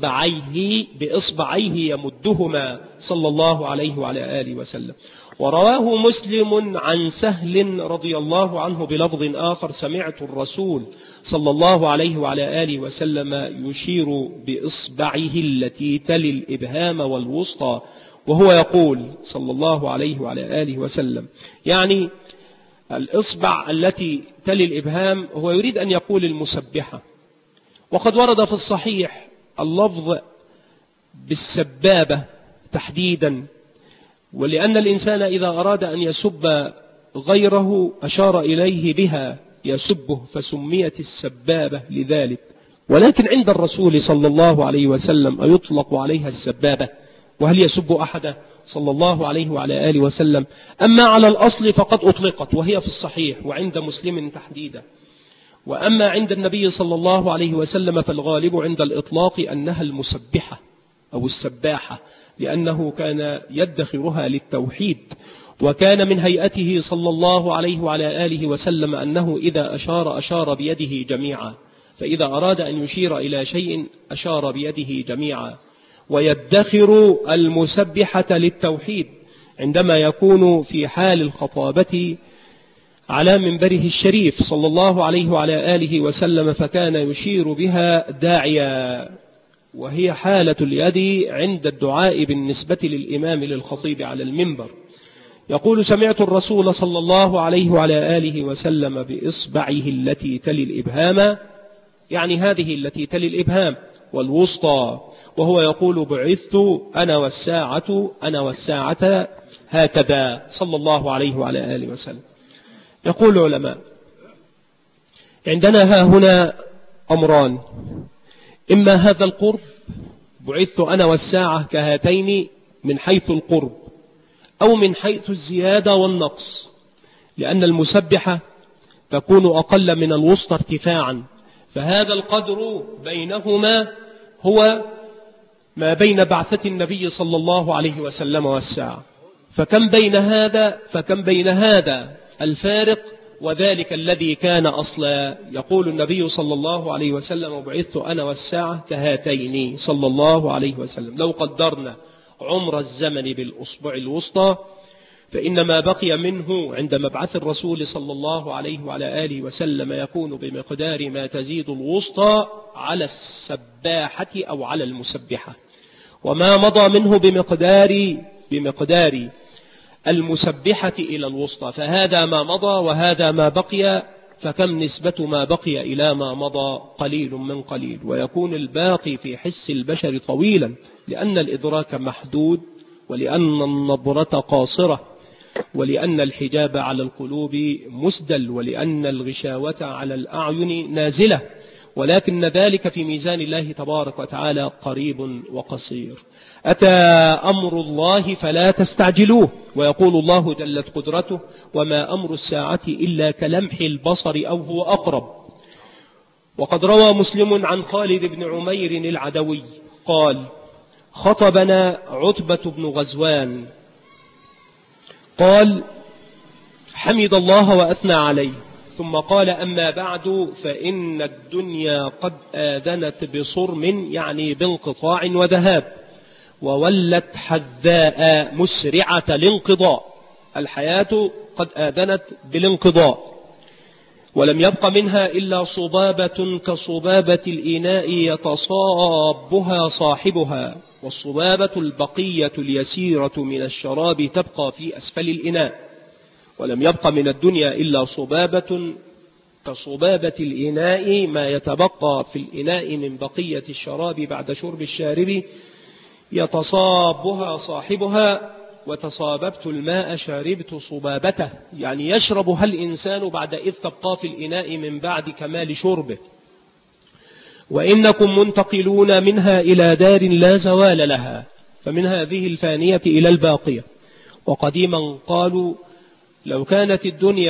بإصبعيه يمدهما صلى الله عليه وعلى آله وسلم. ورواه مسلم عن سهل رضي الله عنه بلفظ آخر: سمعت الرسول صلى الله عليه وعلى آله وسلم يشير بإصبعه التي تلي الإبهام والوسطى وهو يقول صلى الله عليه وعلى آله وسلم، يعني الإصبع التي تلي الإبهام هو يريد أن يقول المسبحة. وقد ورد في الصحيح اللفظ بالسبابة تحديدا، ولأن الإنسان إذا أراد أن يسب غيره أشار إليه بها يسبه، فسميت السبابة لذلك. ولكن عند الرسول صلى الله عليه وسلم أيطلق عليها السبابة؟ وهل يسب أحدا صلى الله عليه وعلى آله وسلم؟ أما على الأصل فقد أطلقت وهي في الصحيح وعند مسلم تحديدا. وأما عند النبي صلى الله عليه وسلم فالغالب عند الإطلاق أنها المسبحة أو السباحة، لأنه كان يدخرها للتوحيد. وكان من هيئته صلى الله عليه وعلى آله وسلم أنه إذا أشار بيده جميعا، فإذا أراد أن يشير إلى شيء أشار بيده جميعا. ويدخر المسبحة للتوحيد عندما يكون في حال الخطابة على منبره الشريف صلى الله عليه وعلى آله وسلم، فكان يشير بها داعيا، وهي حالة اليد عند الدعاء بالنسبة للإمام للخطيب على المنبر. يقول: سمعت الرسول صلى الله عليه وعلى آله وسلم بإصبعه التي تلي الإبهام، يعني هذه التي تلي الإبهام والوسطى، وهو يقول: بعثت أنا والساعة هكذا صلى الله عليه وعلى آله وسلم. يقول العلماء: عندنا هنا أمران: إما هذا القرب، بعثت أنا والساعة كهاتين من حيث القرب، أو من حيث الزيادة والنقص، لأن المسبحة تكون أقل من الوسطى ارتفاعا، فهذا القدر بينهما هو ما بين بعثة النبي صلى الله عليه وسلم والساعة، فكم بين هذا الفارق، وذلك الذي كان أصلا. يقول النبي صلى الله عليه وسلم: بعثت أنا والساعة كهاتين صلى الله عليه وسلم. لو قدرنا عمر الزمن بالأصبع الوسطى فإن ما بقي منه عند مبعث الرسول صلى الله عليه وعلى آله وسلم يكون بمقدار ما تزيد الوسطى على السباحة أو على المسبحة، وما مضى منه بمقدار المسبحة إلى الوسطى، فهذا ما مضى وهذا ما بقي، فكم نسبة ما بقي إلى ما مضى؟ قليل من قليل، ويكون الباقي في حس البشر طويلا، لأن الإدراك محدود، ولأن النظرة قاصرة، ولأن الحجاب على القلوب مسدل، ولأن الغشاوة على الأعين نازلة، ولكن ذلك في ميزان الله تبارك وتعالى قريب وقصير. أتى أمر الله فلا تستعجلوه، ويقول الله جلت قدرته: وما أمر الساعة إلا كلمح البصر أو هو أقرب. وقد روى مسلم عن خالد بن عمير العدوي قال: خطبنا عتبة بن غزوان قال: حمد الله وأثنى عليه، ثم قال: أما بعد فإن الدنيا قد آذنت بصرم، يعني بانقطاع وذهاب، وولت حذاء مسرعة الانقضاء. الحياة قد آذنت بالانقضاء، ولم يبق منها إلا صبابة كصبابة الإناء يتصابها صاحبها، والصبابة البقية اليسيرة من الشراب تبقى في أسفل الإناء. ولم يبق من الدنيا إلا صبابة كصبابة الإناء، ما يتبقى في الإناء من بقية الشراب بعد شرب الشارب، يتصابها صاحبها وتصاببت الماء شربت صبابته، يعني يشربها الإنسان بعد إذ تبقى في الإناء من بعد كمال شربه. وإنكم منتقلون منها إلى دار لا زوال لها، فمن هذه الفانية إلى الباقية. وقديما قالوا لو كانت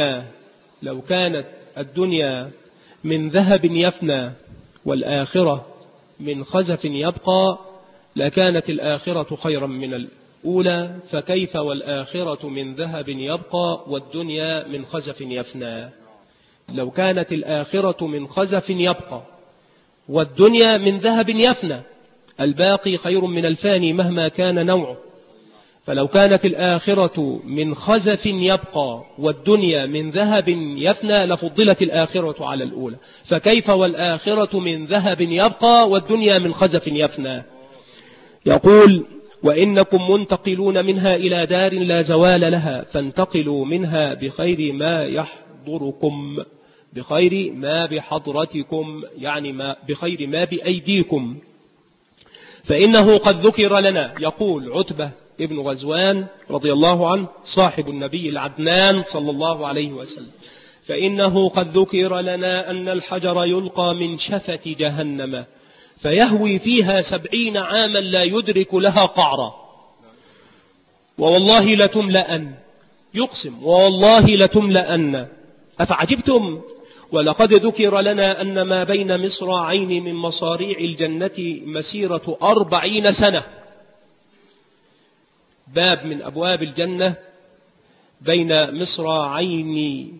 الدنيا من ذهب يفنى والآخرة من خزف يبقى لكانت الآخرة خيرا من الأولى، فكيف والآخرة من ذهب يبقى والدنيا من خزف يفنى. لو كانت الآخرة من خزف يبقى والدنيا من ذهب يفنى، الباقي خير من الفاني مهما كان نوعه. فلو كانت الآخرة من خزف يبقى والدنيا من ذهب يفنى لفضلت الآخرة على الأولى، فكيف والآخرة من ذهب يبقى والدنيا من خزف يفنى. يقول وإنكم منتقلون منها إلى دار لا زوال لها، فانتقلوا منها بخير ما يحضركم، بخير ما بحضرتكم، يعني بخير ما بأيديكم، فإنه قد ذكر لنا. يقول عتبة ابن غزوان رضي الله عنه صاحب النبي العدنان صلى الله عليه وسلم، فإنه قد ذكر لنا أن الحجر يلقى من شفة جهنم فيهوي فيها 70 عاما لا يدرك لها قعرا، ووالله لتملأن، يقسم والله لتملأن. أفعجبتم؟ ولقد ذكر لنا أن ما بين مصراعين من مصاريع الجنة مسيرة 40 سنة. باب من أبواب الجنة بين مصراعين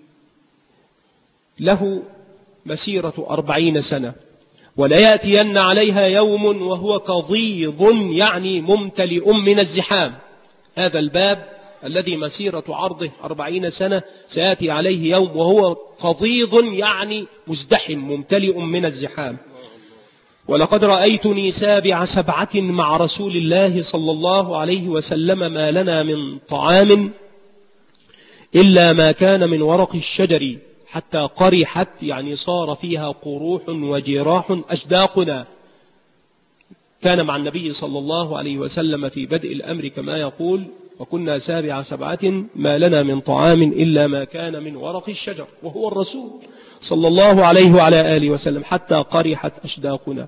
له مسيرة 40 سنة، ولا يأتين عليها يوم وهو كضيض، يعني ممتلئ من الزحام. هذا الباب الذي مسيرة عرضه 40 سنة سيأتي عليه يوم وهو قضيض، يعني مزدحم ممتلئ من الزحام. ولقد رأيتني سابع 7 مع رسول الله صلى الله عليه وسلم ما لنا من طعام إلا ما كان من ورق الشجر حتى قرحت، يعني صار فيها قروح وجراح أشداقنا. كان مع النبي صلى الله عليه وسلم في بدء الأمر كما يقول وكنا سابع 7 ما لنا من طعام إلا ما كان من ورق الشجر، وهو الرسول صلى الله عليه وعلى آله وسلم، حتى قرحت أشداقنا.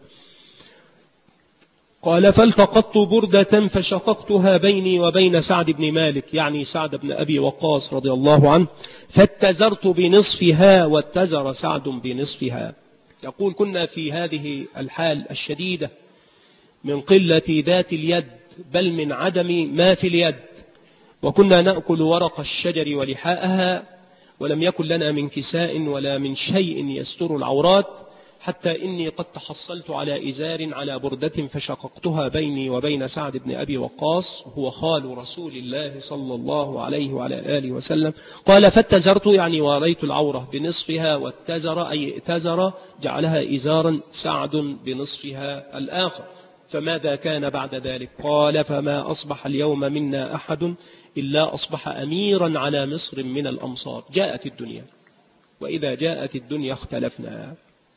قال فالتقطت بردة فشققتها بيني وبين سعد بن مالك، يعني سعد بن أبي وقاص رضي الله عنه، فاتزرت بنصفها واتزر سعد بنصفها. يقول كنا في هذه الحال الشديدة من قلة ذات اليد، بل من عدم ما في اليد، وكنا نأكل ورق الشجر ولحاءها، ولم يكن لنا من كساء ولا من شيء يستر العورات، حتى إني قد تحصلت على إزار على بردة فشققتها بيني وبين سعد بن أبي وقاص، هو خال رسول الله صلى الله عليه وعلى آله وسلم. قال فاتزرت، يعني واريت العورة بنصفها، واتزر أي ائتزر جعلها إزارا سعد بنصفها الآخر. فماذا كان بعد ذلك؟ قال فما أصبح اليوم منا أحد إلا أصبح أميرا على مصر من الأمصار. جاءت الدنيا، وإذا جاءت الدنيا اختلفنا.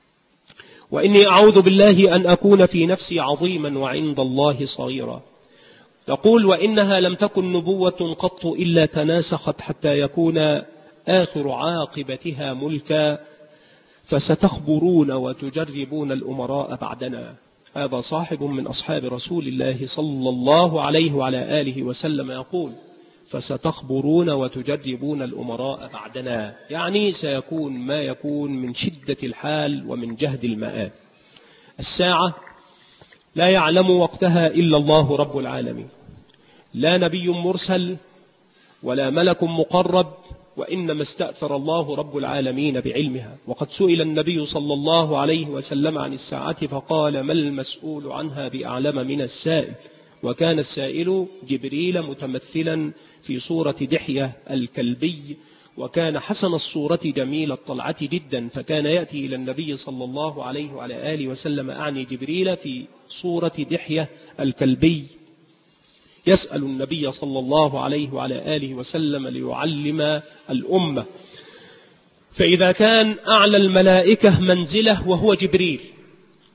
وإني أعوذ بالله أن أكون في نفسي عظيما وعند الله صغيرا. تقول وإنها لم تكن نبوة قط إلا تناسخت حتى يكون آخر عاقبتها ملكا، فستخبرون وتجربون الأمراء بعدنا. هذا صاحب من أصحاب رسول الله صلى الله عليه وعلى آله وسلم يقول فستخبرون وتجربون الأمراء بعدنا، يعني سيكون ما يكون من شدة الحال ومن جهد المآب. الساعة لا يعلم وقتها إلا الله رب العالمين، لا نبي مرسل ولا ملك مقرب، وإنما استأثر الله رب العالمين بعلمها. وقد سئل النبي صلى الله عليه وسلم عن الساعة فقال ما المسؤول عنها بأعلم من السائل، وكان السائل جبريل متمثلا في صورة دحية الكلبي، وكان حسن الصورة جميل الطلعة جدا، فكان يأتي إلى النبي صلى الله عليه وعلى آله وسلم أعني جبريل في صورة دحية الكلبي، يسأل النبي صلى الله عليه وعلى آله وسلم ليعلم الأمة. فإذا كان أعلى الملائكة منزله وهو جبريل،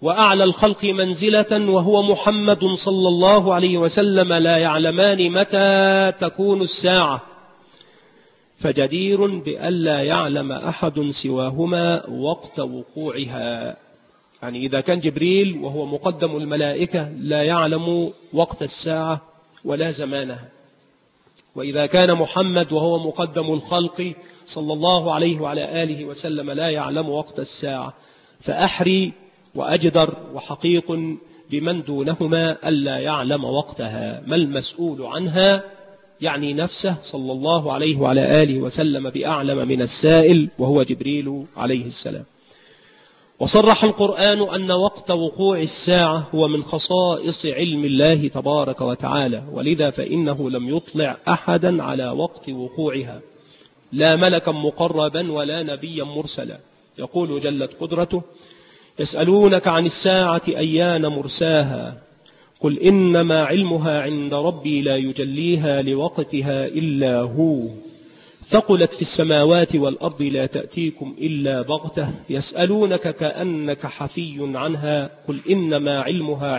وأعلى الخلق منزلة وهو محمد صلى الله عليه وسلم لا يعلمان متى تكون الساعة، فجدير بألا يعلم أحد سواهما وقت وقوعها. يعني إذا كان جبريل وهو مقدم الملائكة لا يعلم وقت الساعة ولا زمانها، وإذا كان محمد وهو مقدم الخلق صلى الله عليه وعلى آله وسلم لا يعلم وقت الساعة، فأحري وأجدر وحقيق بمن دونهما ألا يعلم وقتها، ما المسؤول عنها يعني نفسه صلى الله عليه وعلى آله وسلم بأعلم من السائل وهو جبريل عليه السلام. وصرح القرآن أن وقت وقوع الساعة هو من خصائص علم الله تبارك وتعالى، ولذا فإنه لم يطلع أحدا على وقت وقوعها، لا ملكا مقربا ولا نبيا مرسلا. يقول جلت قدرته: يسألونك عن الساعة أيان مرساها قل إنما علمها عند ربي لا يجليها لوقتها إلا هو ثقلت في السماوات والأرض لا تأتيكم إلا بغتة يسألونك كأنك حفي عنها قل إنما علمها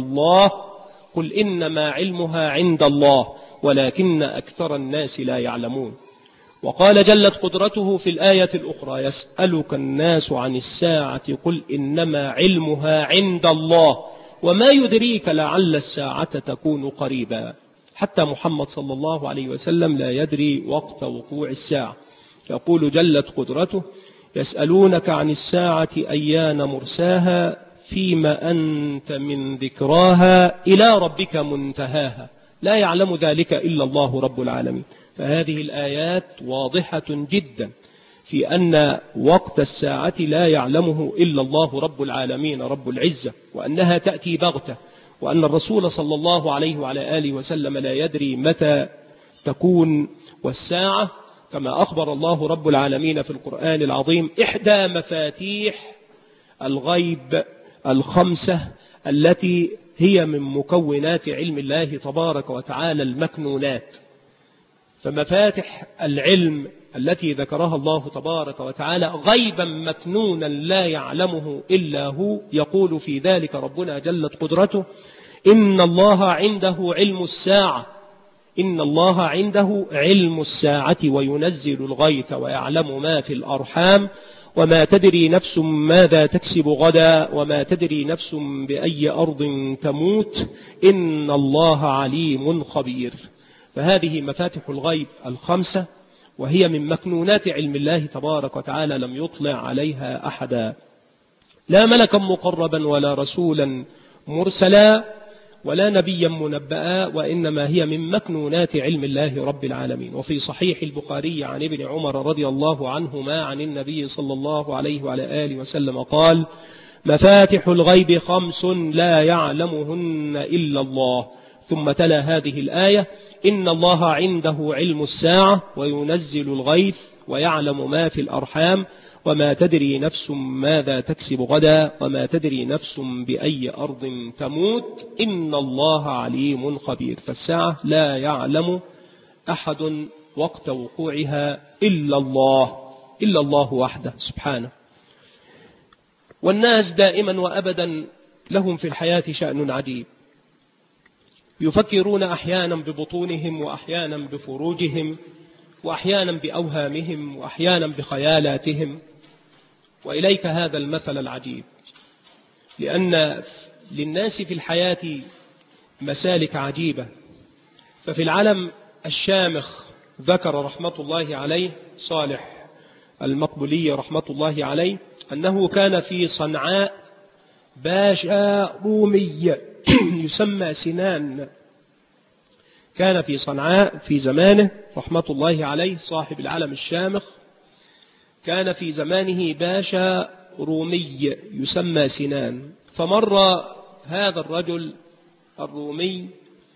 عند الله ولكن أكثر الناس لا يعلمون. وقال جلت قدرته في الآية الأخرى: يسألك الناس عن الساعة قل إنما علمها عند الله وما يدريك لعل الساعة تكون قريبا. حتى محمد صلى الله عليه وسلم لا يدري وقت وقوع الساعة. يقول جلت قدرته: يسألونك عن الساعة أيان مرساها فيما أنت من ذكراها إلى ربك منتهاها لا يعلم ذلك إلا الله رب العالمين. فهذه الآيات واضحة جدا في أن وقت الساعة لا يعلمه إلا الله رب العالمين رب العزة، وأنها تأتي بغتة، وأن الرسول صلى الله عليه وعلى آله وسلم لا يدري متى تكون. والساعة كما أخبر الله رب العالمين في القرآن العظيم إحدى مفاتيح الغيب الخمسة التي هي من مكونات علم الله تبارك وتعالى المكنونات. فمفاتح العلم التي ذكرها الله تبارك وتعالى غيبا مكنونا لا يعلمه إلا هو. يقول في ذلك ربنا جلت قدرته: إن الله عنده علم الساعة وينزل الغيث ويعلم ما في الأرحام وما تدري نفس ماذا تكسب غدا وما تدري نفس بأي أرض تموت إن الله عليم خبير. فهذه مفاتح الغيب الخمسة، وهي من مكنونات علم الله تبارك وتعالى لم يطلع عليها أحدا، لا ملكا مقربا ولا رسولا مرسلا ولا نبيا منبأ، وإنما هي من مكنونات علم الله رب العالمين. وفي صحيح البخاري عن ابن عمر رضي الله عنهما عن النبي صلى الله عليه وعلى آله وسلم قال: مفاتح الغيب خمس لا يعلمهن إلا الله. ثم تلا هذه الآية: إن الله عنده علم الساعة وينزل الغيث ويعلم ما في الأرحام وما تدري نفس ماذا تكسب غدا وما تدري نفس بأي أرض تموت إن الله عليم خبير. فالساعة لا يعلم أحد وقت وقوعها إلا الله وحده سبحانه. والناس دائما وأبدا لهم في الحياة شأن عجيب، يفكرون أحيانا ببطونهم وأحيانا بفروجهم وأحيانا بأوهامهم وأحيانا بخيالاتهم. وإليك هذا المثل العجيب، لأن للناس في الحياة مسالك عجيبة. ففي العالم الشامخ ذكر رحمة الله عليه صالح المقبولي رحمة الله عليه أنه كان في صنعاء باشا رومي يسمى سنان. كان في صنعاء في زمانه رحمة الله عليه صاحب العالم الشامخ، كان في زمانه باشا رومي يسمى سنان. فمر هذا الرجل الرومي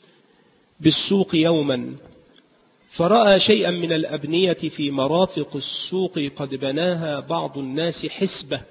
بالسوق يوما فرأى شيئا من الأبنية في مرافق السوق قد بناها بعض الناس حسبة.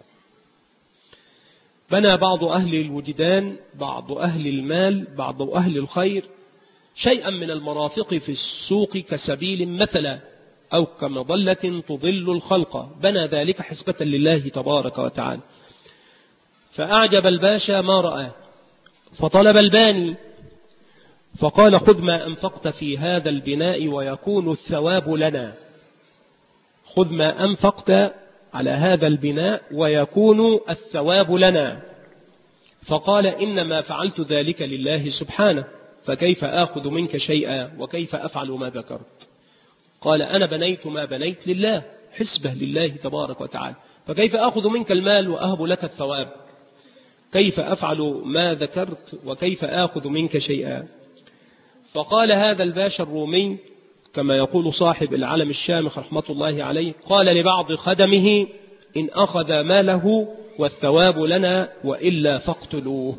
بنى بعض أهل الوجدان، بعض أهل المال، بعض أهل الخير شيئا من المرافق في السوق كسبيل مثلا أو كمظلة تظل الخلق، بنى ذلك حسبة لله تبارك وتعالى. فأعجب الباشا ما رأى، فطلب الباني فقال: خذ ما أنفقت في هذا البناء ويكون الثواب لنا. خذ ما أنفقت على هذا البناء ويكون الثواب لنا. فقال: إنما فعلت ذلك لله سبحانه، فكيف آخذ منك شيئا وكيف أفعل ما ذكرت؟ قال: أنا بنيت ما بنيت لله، حسبه لله تبارك وتعالى، فكيف آخذ منك المال وأهب لك الثواب؟ كيف أفعل ما ذكرت وكيف آخذ منك شيئا؟ فقال هذا الباشا الرومي كما يقول صاحب العلم الشامخ رحمة الله عليه، قال لبعض خدمه: إن أخذ ماله والثواب لنا وإلا فاقتلوه.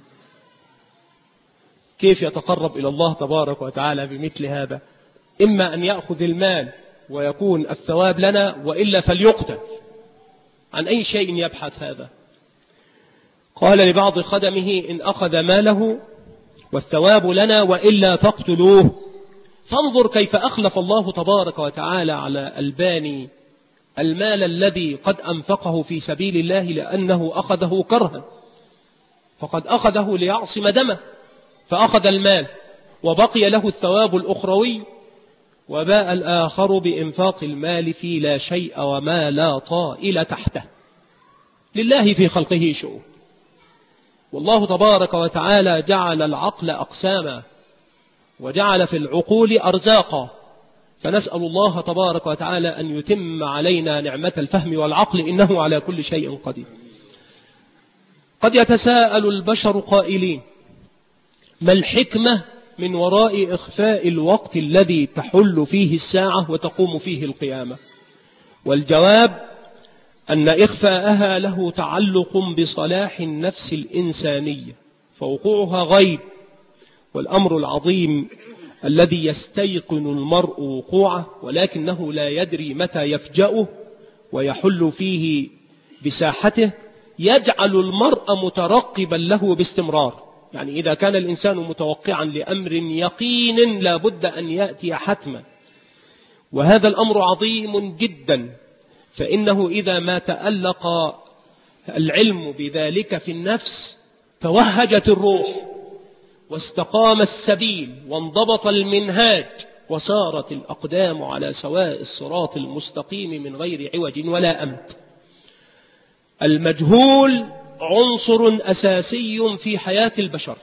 كيف يتقرب إلى الله تبارك وتعالى بمثل هذا؟ إما أن يأخذ المال ويكون الثواب لنا وإلا فليقتل. عن أي شيء يبحث هذا؟ قال لبعض خدمه: إن أخذ ماله والثواب لنا وإلا فاقتلوه. فانظر كيف أخلف الله تبارك وتعالى على الباني المال الذي قد أنفقه في سبيل الله لأنه أخذه كرها، فقد أخذه ليعصم دمه، فأخذ المال وبقي له الثواب الأخروي، وباء الآخر بإنفاق المال في لا شيء وما لا طائل تحته. لله في خلقه شؤون، والله تبارك وتعالى جعل العقل أقساما وجعل في العقول أرزاقا، فنسأل الله تبارك وتعالى أن يتم علينا نعمة الفهم والعقل، إنه على كل شيء قدير. قد يتساءل البشر قائلين: ما الحكمة من وراء إخفاء الوقت الذي تحل فيه الساعة وتقوم فيه القيامة؟ والجواب أن إخفاءها له تعلق بصلاح النفس الإنسانية، فوقوعها غيب، والأمر العظيم الذي يستيقن المرء وقوعه ولكنه لا يدري متى يفجأه ويحل فيه بساحته، يجعل المرء مترقبا له باستمرار. يعني إذا كان الإنسان متوقعا لأمر يقين لا بد أن يأتي حتما، وهذا الأمر عظيم جدا، فإنه إذا ما تألق العلم بذلك في النفس توهجت الروح واستقام السبيل وانضبط المنهاج وسارت الأقدام على سواء الصراط المستقيم من غير عوج ولا أمت. المجهول عنصر أساسي في حياة البشر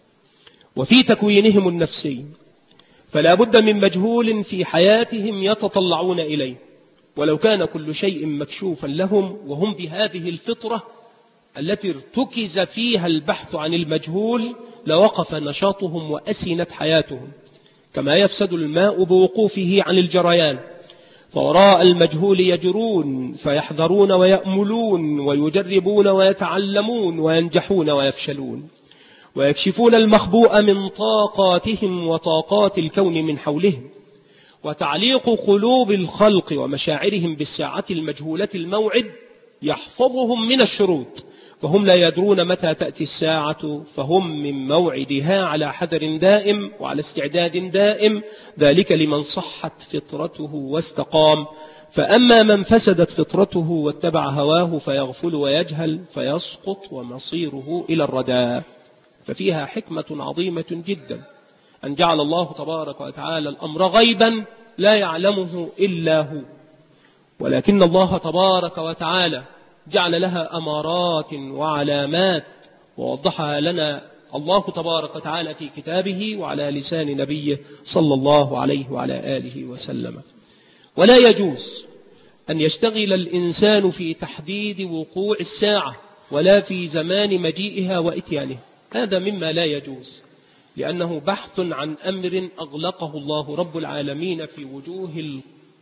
وفي تكوينهم النفسي، فلا بد من مجهول في حياتهم يتطلعون إليه، ولو كان كل شيء مكشوفا لهم وهم بهذه الفطرة التي ارتكز فيها البحث عن المجهول لوقف نشاطهم وأسنت حياتهم، كما يفسد الماء بوقوفه عن الجريان، فوراء المجهول يجرون فيحذرون ويأملون ويجربون ويتعلمون وينجحون ويفشلون، ويكشفون المخبوء من طاقاتهم وطاقات الكون من حولهم. وتعليق قلوب الخلق ومشاعرهم بالساعة المجهولة الموعد يحفظهم من الشروط، فهم لا يدرون متى تأتي الساعة، فهم من موعدها على حذر دائم وعلى استعداد دائم، ذلك لمن صحت فطرته واستقام. فأما من فسدت فطرته واتبع هواه فيغفل ويجهل فيسقط ومصيره إلى الردى. ففيها حكمة عظيمة جدا أن جعل الله تبارك وتعالى الأمر غيبا لا يعلمه إلا هو، ولكن الله تبارك وتعالى جعل لها أمارات وعلامات ووضحها لنا الله تبارك وتعالى في كتابه وعلى لسان نبيه صلى الله عليه وعلى آله وسلم. ولا يجوز أن يشتغل الإنسان في تحديد وقوع الساعة ولا في زمان مجيئها وإتيانها، هذا مما لا يجوز، لأنه بحث عن أمر أغلقه الله رب العالمين في وجوه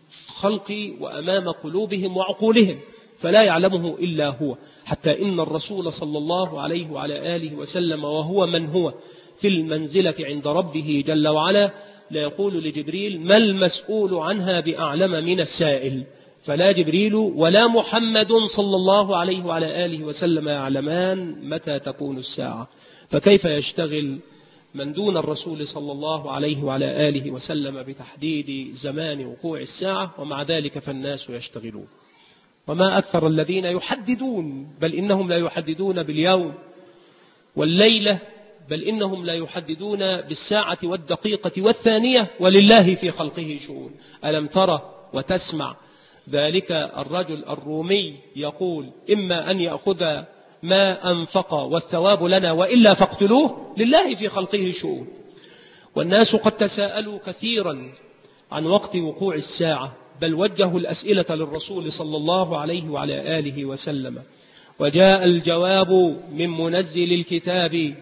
الخلق وأمام قلوبهم وعقولهم، فلا يعلمه إلا هو. حتى إن الرسول صلى الله عليه وعلى آله وسلم وهو من هو في المنزلة عند ربه جل وعلا لا يقول لجبريل: ما المسؤول عنها بأعلم من السائل؟ فلا جبريل ولا محمد صلى الله عليه وعلى آله وسلم يعلمان متى تكون الساعة، فكيف يشتغل من دون الرسول صلى الله عليه وعلى آله وسلم بتحديد زمان وقوع الساعة، ومع ذلك فالناس يشتغلون. وما أكثر الذين يحددون، بل إنهم لا يحددون باليوم والليلة، بل إنهم لا يحددون بالساعة والدقيقة والثانية، ولله في خلقه شؤون. ألم ترى وتسمع ذلك الرجل الرومي يقول: إما أن يأخذ ما أنفق والثواب لنا، وإلا فاقتلوه، لله في خلقه شؤون. والناس قد تساءلوا كثيرا عن وقت وقوع الساعة، بل وجهوا الأسئلة للرسول صلى الله عليه وعلى آله وسلم، وجاء الجواب من منزل الكتاب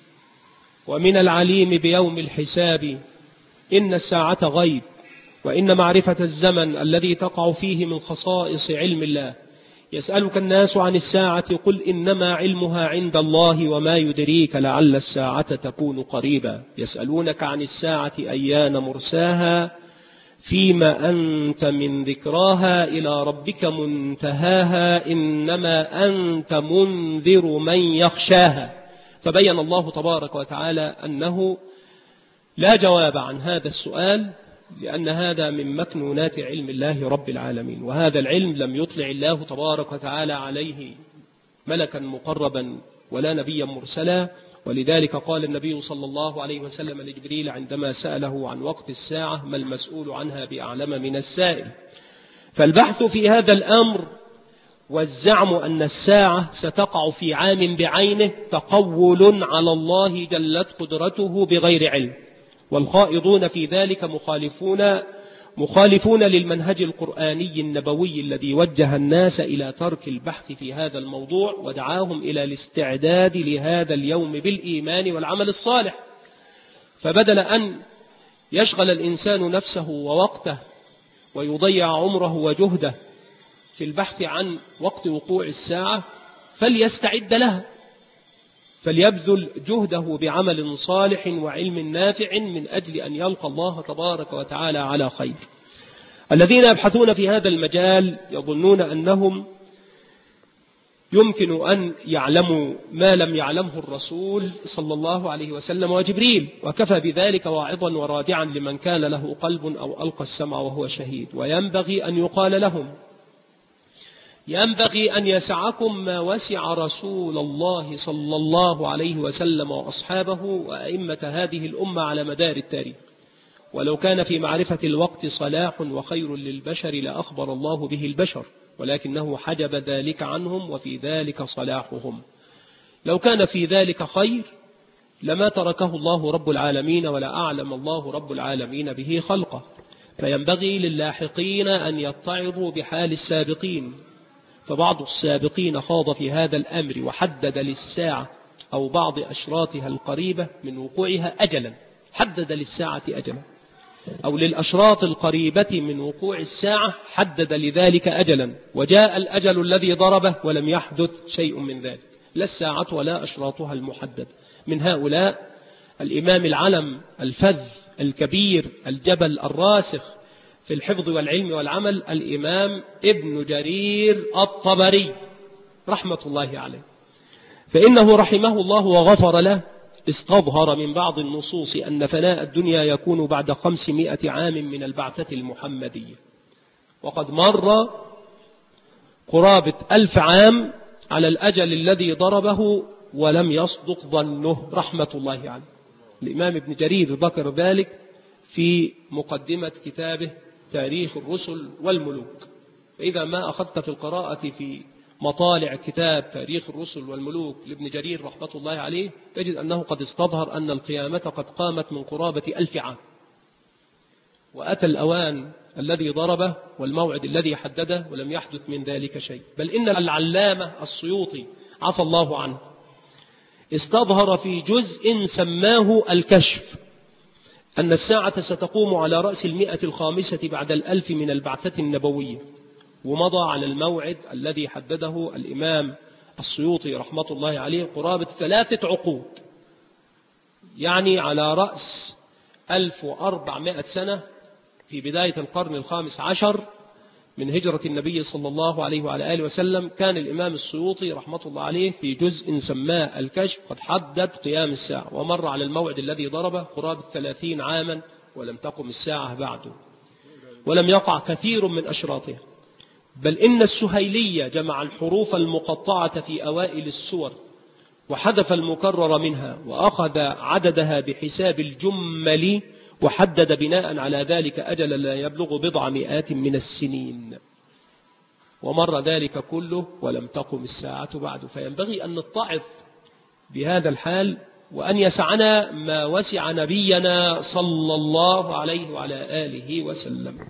ومن العليم بيوم الحساب. إن الساعة غيب، وإن معرفة الزمن الذي تقع فيه من خصائص علم الله. يسألك الناس عن الساعة، قل إنما علمها عند الله وما يدريك لعل الساعة تكون قريبا. يسألونك عن الساعة أيان مرساها، فيما أنت من ذكراها، إلى ربك منتهاها، إنما أنت منذر من يخشاها. فبين الله تبارك وتعالى أنه لا جواب عن هذا السؤال، لأن هذا من مكنونات علم الله رب العالمين، وهذا العلم لم يطلع الله تبارك وتعالى عليه ملكا مقربا ولا نبيا مرسلا. ولذلك قال النبي صلى الله عليه وسلم لجبريل عندما سأله عن وقت الساعة: ما المسؤول عنها بأعلم من السائل. فالبحث في هذا الأمر والزعم أن الساعة ستقع في عام بعينه تقول على الله جلت قدرته بغير علم، والخائضون في ذلك مخالفون للمنهج القرآني النبوي الذي وجه الناس إلى ترك البحث في هذا الموضوع، ودعاهم إلى الاستعداد لهذا اليوم بالإيمان والعمل الصالح. فبدل أن يشغل الإنسان نفسه ووقته ويضيع عمره وجهده في البحث عن وقت وقوع الساعة، فليستعد لها، فليبذل جهده بعمل صالح وعلم نافع من أجل أن يلقى الله تبارك وتعالى على خير. الذين يبحثون في هذا المجال يظنون أنهم يمكن أن يعلموا ما لم يعلمه الرسول صلى الله عليه وسلم وجبريل، وكفى بذلك واعظا ورادعا لمن كان له قلب أو ألقى السمع وهو شهيد. وينبغي أن يقال لهم: ينبغي أن يسعكم ما وسع رسول الله صلى الله عليه وسلم وأصحابه وأئمة هذه الأمة على مدار التاريخ. ولو كان في معرفة الوقت صلاح وخير للبشر لأخبر الله به البشر، ولكنه حجب ذلك عنهم، وفي ذلك صلاحهم. لو كان في ذلك خير لما تركه الله رب العالمين، ولا أعلم الله رب العالمين به خلقه. فينبغي للاحقين أن يتعظوا بحال السابقين، فبعض السابقين خاض في هذا الأمر وحدد للساعة أو بعض أشراطها القريبة من وقوعها أجلا، حدد للساعة أجلا، أو للأشراط القريبة من وقوع الساعة حدد لذلك أجلا، وجاء الأجل الذي ضربه ولم يحدث شيء من ذلك، لا الساعة ولا أشراطها المحدد. من هؤلاء الإمام العلم الفذ الكبير الجبل الراسخ في الحفظ والعلم والعمل، الإمام ابن جرير الطبري رحمة الله عليه. فإنه رحمه الله وغفر له استظهر من بعض النصوص أن فناء الدنيا يكون بعد 500 عام من البعثة المحمدية، وقد مر قرابة 1000 عام على الأجل الذي ضربه ولم يصدق ظنه رحمة الله عليه. الإمام ابن جرير ذكر ذلك في مقدمة كتابه تاريخ الرسل والملوك. فإذا ما أخذت في القراءة في مطالع كتاب تاريخ الرسل والملوك لابن جرير رحمة الله عليه، تجد أنه قد استظهر أن القيامة قد قامت من قرابة 1000 عام، وأتى الأوان الذي ضربه والموعد الذي حدده ولم يحدث من ذلك شيء. بل إن العلامة السيوطي عفى الله عنه استظهر في جزء سماه الكشف أن الساعة ستقوم على رأس 150 بعد 1000 من البعثة النبوية، ومضى على الموعد الذي حدده الإمام السيوطي رحمة الله عليه قرابة 3 عقود، يعني على رأس 1400 سنة في بداية القرن ال15 من هجرة النبي صلى الله عليه وعلى آله وسلم. كان الإمام السيوطي رحمة الله عليه في جزء سماه الكشف قد حدد قيام الساعة، ومر على الموعد الذي ضربه قرابة 30 عاما ولم تقم الساعة بعده، ولم يقع كثير من أشراطها. بل إن السهيلي جمع الحروف المقطعة في أوائل السور وحذف المكرر منها وأخذ عددها بحساب الجمل وحدد بناء على ذلك أجلا لا يبلغ بضع مئات من السنين. ومر ذلك كله ولم تقم الساعة بعد. فينبغي أن نتعظ بهذا الحال وأن يسعنا ما وسع نبينا صلى الله عليه وعلى آله وسلم.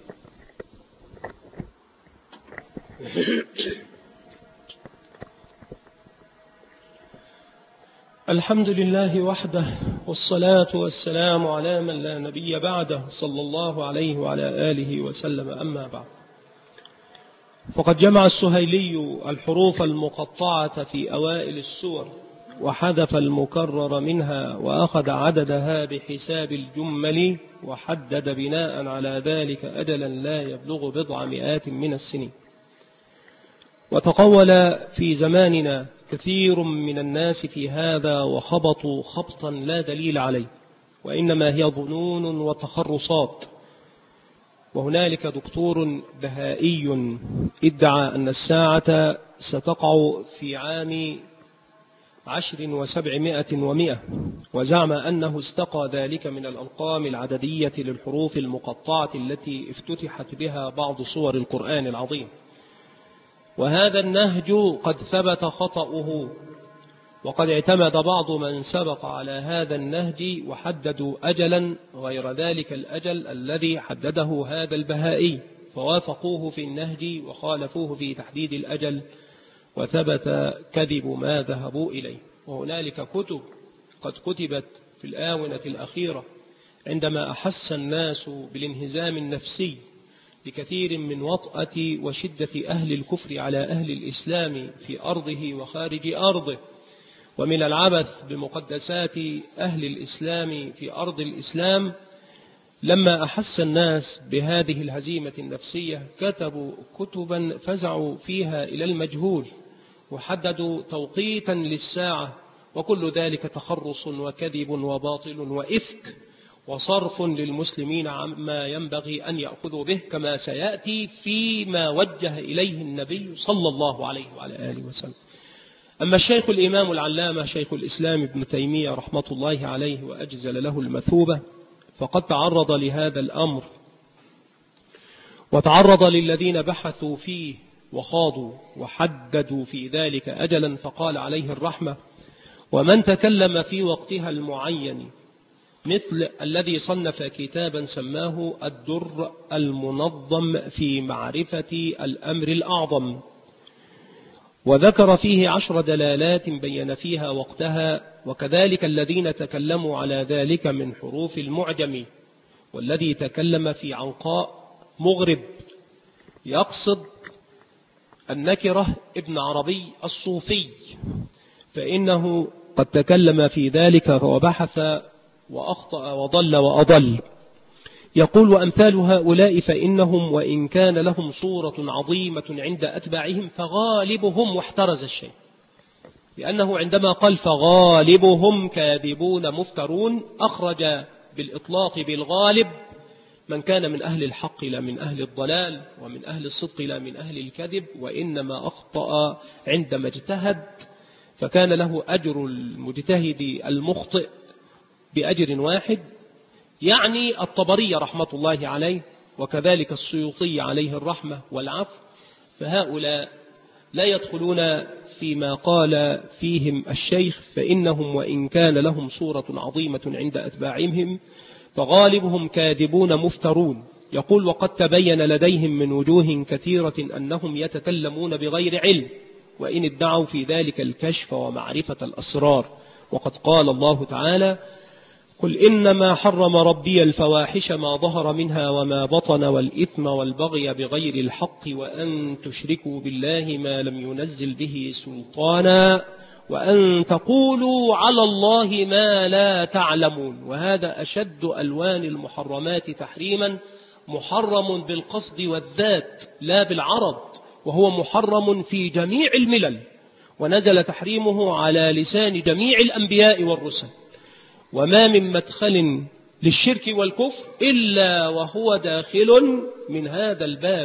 الحمد لله وحده، والصلاة والسلام على من لا نبي بعده صلى الله عليه وعلى آله وسلم. أما بعد، فقد جمع السهيلي الحروف المقطعة في أوائل السور وحذف المكرر منها وأخذ عددها بحساب الجمل وحدد بناء على ذلك أجلا لا يبلغ بضع مئات من السنين. وتقول في زماننا كثير من الناس في هذا وخبطوا خبطا لا دليل عليه، وإنما هي ظنون وتخرصات. وهنالك دكتور بهائي ادعى أن الساعة ستقع في عام 1700 وزعم أنه استقى ذلك من الأرقام العددية للحروف المقطعة التي افتتحت بها بعض سور القرآن العظيم. وهذا النهج قد ثبت خطأه، وقد اعتمد بعض من سبق على هذا النهج وحددوا أجلا غير ذلك الأجل الذي حدده هذا البهائي، فوافقوه في النهج وخالفوه في تحديد الأجل، وثبت كذب ما ذهبوا إليه. وهنالك كتب قد كتبت في الآونة الأخيرة عندما أحس الناس بالانهزام النفسي لكثير من وطأة وشدة أهل الكفر على أهل الإسلام في أرضه وخارج أرضه، ومن العبث بمقدسات أهل الإسلام في أرض الإسلام. لما أحس الناس بهذه الهزيمة النفسية كتبوا كتبا فزعوا فيها إلى المجهول وحددوا توقيتا للساعة، وكل ذلك تخرص وكذب وباطل وإفك وصرف للمسلمين عما ينبغي أن يأخذوا به، كما سيأتي فيما وجه إليه النبي صلى الله عليه وعلى آله وسلم. أما الشيخ الإمام العلامة شيخ الإسلام ابن تيمية رحمة الله عليه وأجزل له المثوبة، فقد تعرض لهذا الأمر وتعرض للذين بحثوا فيه وخاضوا وحددوا في ذلك أجلا، فقال عليه الرحمة: ومن تكلم في وقتها المعين مثل الذي صنف كتابا سماه الدر المنظم في معرفة الأمر الأعظم، وذكر فيه 10 دلالات بين فيها وقتها، وكذلك الذين تكلموا على ذلك من حروف المعجم، والذي تكلم في عنقاء مغرب يقصد النكرة ابن عربي الصوفي، فإنه قد تكلم في ذلك وبحث وأخطأ وضل وأضل. يقول: وأمثال هؤلاء فإنهم وإن كان لهم صورة عظيمة عند أتباعهم فغالبهم، واحترز الشيء، لأنه عندما قال فغالبهم كاذبون مفترون أخرج بالإطلاق بالغالب من كان من أهل الحق لا من أهل الضلال، ومن أهل الصدق لا من أهل الكذب، وإنما أخطأ عندما اجتهد، فكان له أجر المجتهد المخطئ بأجر واحد، يعني الطبري رحمة الله عليه، وكذلك السيوطي عليه الرحمة والعفو. فهؤلاء لا يدخلون فيما قال فيهم الشيخ فإنهم وإن كان لهم صورة عظيمة عند أتباعهم فغالبهم كاذبون مفترون. يقول: وقد تبين لديهم من وجوه كثيرة أنهم يتكلمون بغير علم، وإن ادعوا في ذلك الكشف ومعرفة الأسرار. وقد قال الله تعالى: قل إنما حرم ربي الفواحش ما ظهر منها وما بطن والإثم والبغي بغير الحق وأن تشركوا بالله ما لم ينزل به سلطانا وأن تقولوا على الله ما لا تعلمون. وهذا أشد ألوان المحرمات تحريما، محرم بالقصد والذات لا بالعرض، وهو محرم في جميع الملل، ونزل تحريمه على لسان جميع الأنبياء والرسل. وما من مدخل للشرك والكفر إلا وهو داخل من هذا الباب،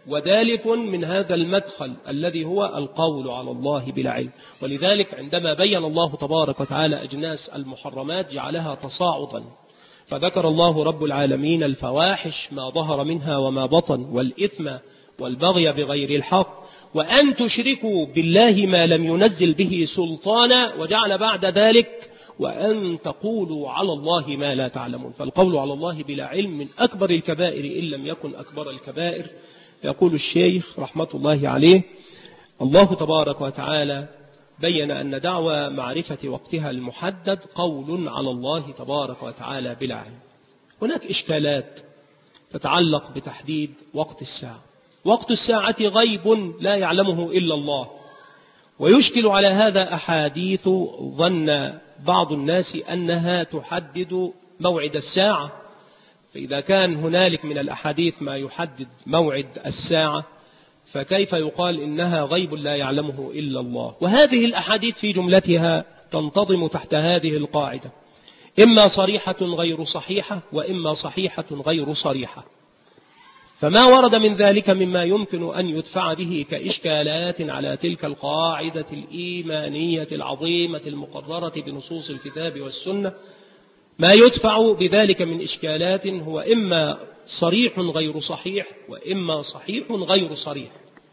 ودالف من هذا المدخل الذي هو القول على الله بلا علم. ولذلك عندما بين الله تبارك وتعالى أجناس المحرمات جعلها تصاعدا، فذكر الله رب العالمين الفواحش ما ظهر منها وما بطن، والإثم والبغي بغير الحق، وأن تشركوا بالله ما لم ينزل به سلطانا، وجعل بعد ذلك وأن تقولوا على الله ما لا تعلمون. فالقول على الله بلا علم من أكبر الكبائر إن لم يكن أكبر الكبائر. يقول الشيخ رحمة الله عليه: الله تبارك وتعالى بين أن دعوى معرفة وقتها المحدد قول على الله تبارك وتعالى بلا علم. هناك إشكالات تتعلق بتحديد وقت الساعة. وقت الساعة غيب لا يعلمه إلا الله، ويشكل على هذا أحاديث ظن بعض الناس أنها تحدد موعد الساعة. فإذا كان هنالك من الأحاديث ما يحدد موعد الساعة، فكيف يقال إنها غيب لا يعلمه إلا الله؟ وهذه الأحاديث في جملتها تنتظم تحت هذه القاعدة: إما صريحة غير صحيحة، وإما صحيحة غير صريحة. فما ورد من ذلك مما يمكن أن يدفع به كإشكالات على تلك القاعدة الإيمانية العظيمة المقررة بنصوص الكتاب والسنة، ما يدفع بذلك من إشكالات هو إما صريح غير صحيح، وإما صحيح غير صريح.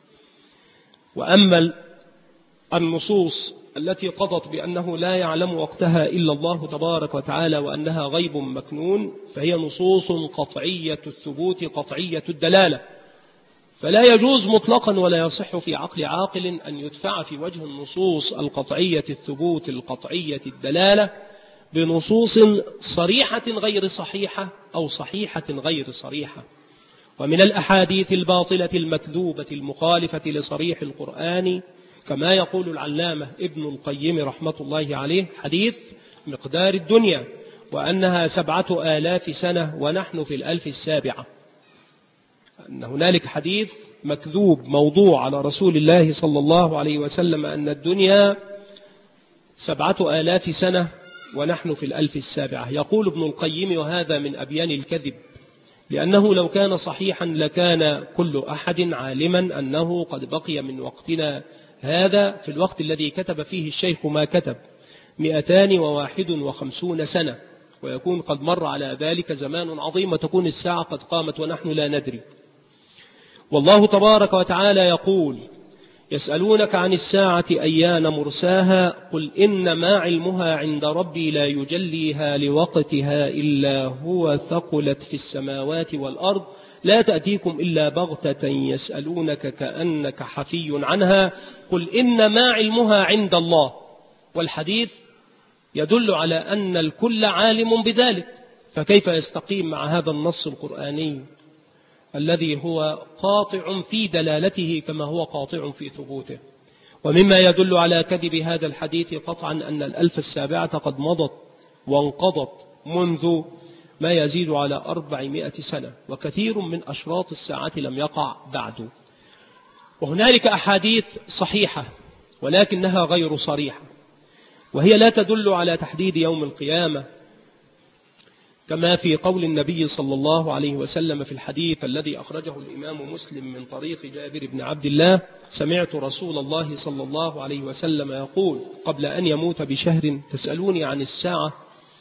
وأما النصوص التي قضت بأنه لا يعلم وقتها إلا الله تبارك وتعالى وأنها غيب مكنون، فهي نصوص قطعية الثبوت قطعية الدلالة، فلا يجوز مطلقا ولا يصح في عقل عاقل أن يدفع في وجه النصوص القطعية الثبوت القطعية الدلالة بنصوص صريحة غير صحيحة أو صحيحة غير صريحة. ومن الأحاديث الباطلة المكذوبة المخالفة لصريح القرآن كما يقول العلامة ابن القيم رحمة الله عليه حديث مقدار الدنيا، وأنها 7000 سنة ونحن في 1007. أن هنالك حديث مكذوب موضوع على رسول الله صلى الله عليه وسلم أن الدنيا 7000 سنة ونحن في 1007. يقول ابن القيم: وهذا من أبيان الكذب، لأنه لو كان صحيحا لكان كل أحد عالما أنه قد بقي من وقتنا هذا في الوقت الذي كتب فيه الشيخ ما كتب 251 سنة، ويكون قد مر على ذلك زمان عظيم، وتكون الساعة قد قامت ونحن لا ندري. والله تبارك وتعالى يقول: يسألونك عن الساعة أيان مرساها قل إنما علمها عند ربي لا يجليها لوقتها إلا هو ثقلت في السماوات والأرض لا تأتيكم إلا بغتة يسألونك كأنك حفي عنها قل إنما علمها عند الله. والحديث يدل على أن الكل عالم بذلك، فكيف يستقيم مع هذا النص القرآني الذي هو قاطع في دلالته كما هو قاطع في ثبوته؟ ومما يدل على كذب هذا الحديث قطعا أن 1007 قد مضت وانقضت منذ ما يزيد على 400 سنة، وكثير من أشراط الساعة لم يقع بعد. وهنالك أحاديث صحيحة ولكنها غير صريحة، وهي لا تدل على تحديد يوم القيامة، كما في قول النبي صلى الله عليه وسلم في الحديث الذي أخرجه الإمام مسلم من طريق جابر بن عبد الله: سمعت رسول الله صلى الله عليه وسلم يقول قبل أن يموت بشهر: تسألوني عن الساعة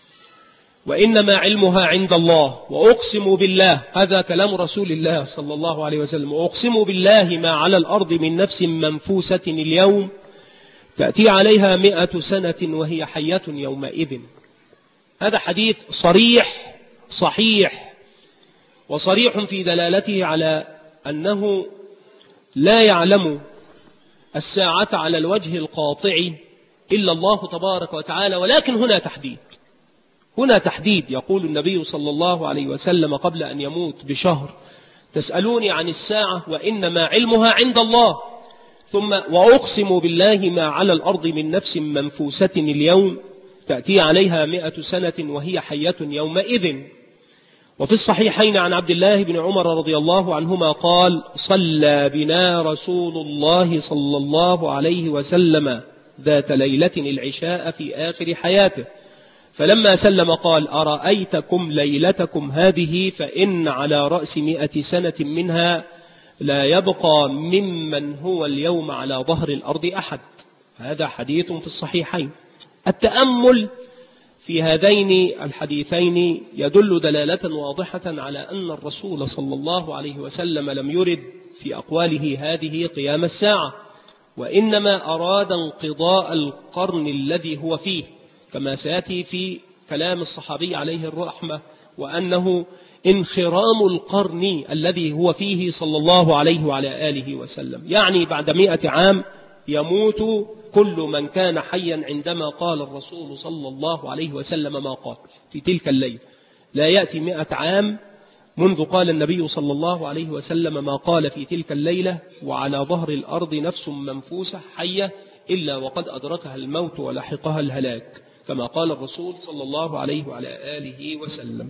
وإنما علمها عند الله، وأقسم بالله، هذا كلام رسول الله صلى الله عليه وسلم، وأقسم بالله ما على الأرض من نفس منفوسة اليوم تأتي عليها 100 سنة وهي حية يومئذ. هذا حديث صريح صحيح وصريح في دلالته على أنه لا يعلم الساعة على الوجه القاطع إلا الله تبارك وتعالى. ولكن هنا تحديد يقول النبي صلى الله عليه وسلم قبل أن يموت بشهر: تسألوني عن الساعة وإنما علمها عند الله، ثم وأقسم بالله ما على الأرض من نفس منفوسة اليوم تأتي عليها 100 سنة وهي حية يومئذ. وفي الصحيحين عن عبد الله بن عمر رضي الله عنهما قال: صلى بنا رسول الله صلى الله عليه وسلم ذات ليلة العشاء في آخر حياته، فلما سلم قال: أرأيتكم ليلتكم هذه فإن على رأس 100 سنة منها لا يبقى ممن هو اليوم على ظهر الأرض أحد. هذا حديث في الصحيحين. التأمل في هذين الحديثين يدل دلالة واضحة على أن الرسول صلى الله عليه وسلم لم يرد في أقواله هذه قيام الساعة، وإنما أراد انقضاء القرن الذي هو فيه، كما سيأتي في كلام الصحابي عليه الرحمة، وأنه انخرام القرن الذي هو فيه صلى الله عليه وعلى آله وسلم، يعني بعد 100 عام يموت كل من كان حيا عندما قال الرسول صلى الله عليه وسلم ما قال في تلك الليلة. لا يأتي 100 عام منذ قال النبي صلى الله عليه وسلم ما قال في تلك الليلة وعلى ظهر الأرض نفس منفوسة حية إلا وقد أدركها الموت ولحقها الهلاك، كما قال الرسول صلى الله عليه وعلى آله وسلم.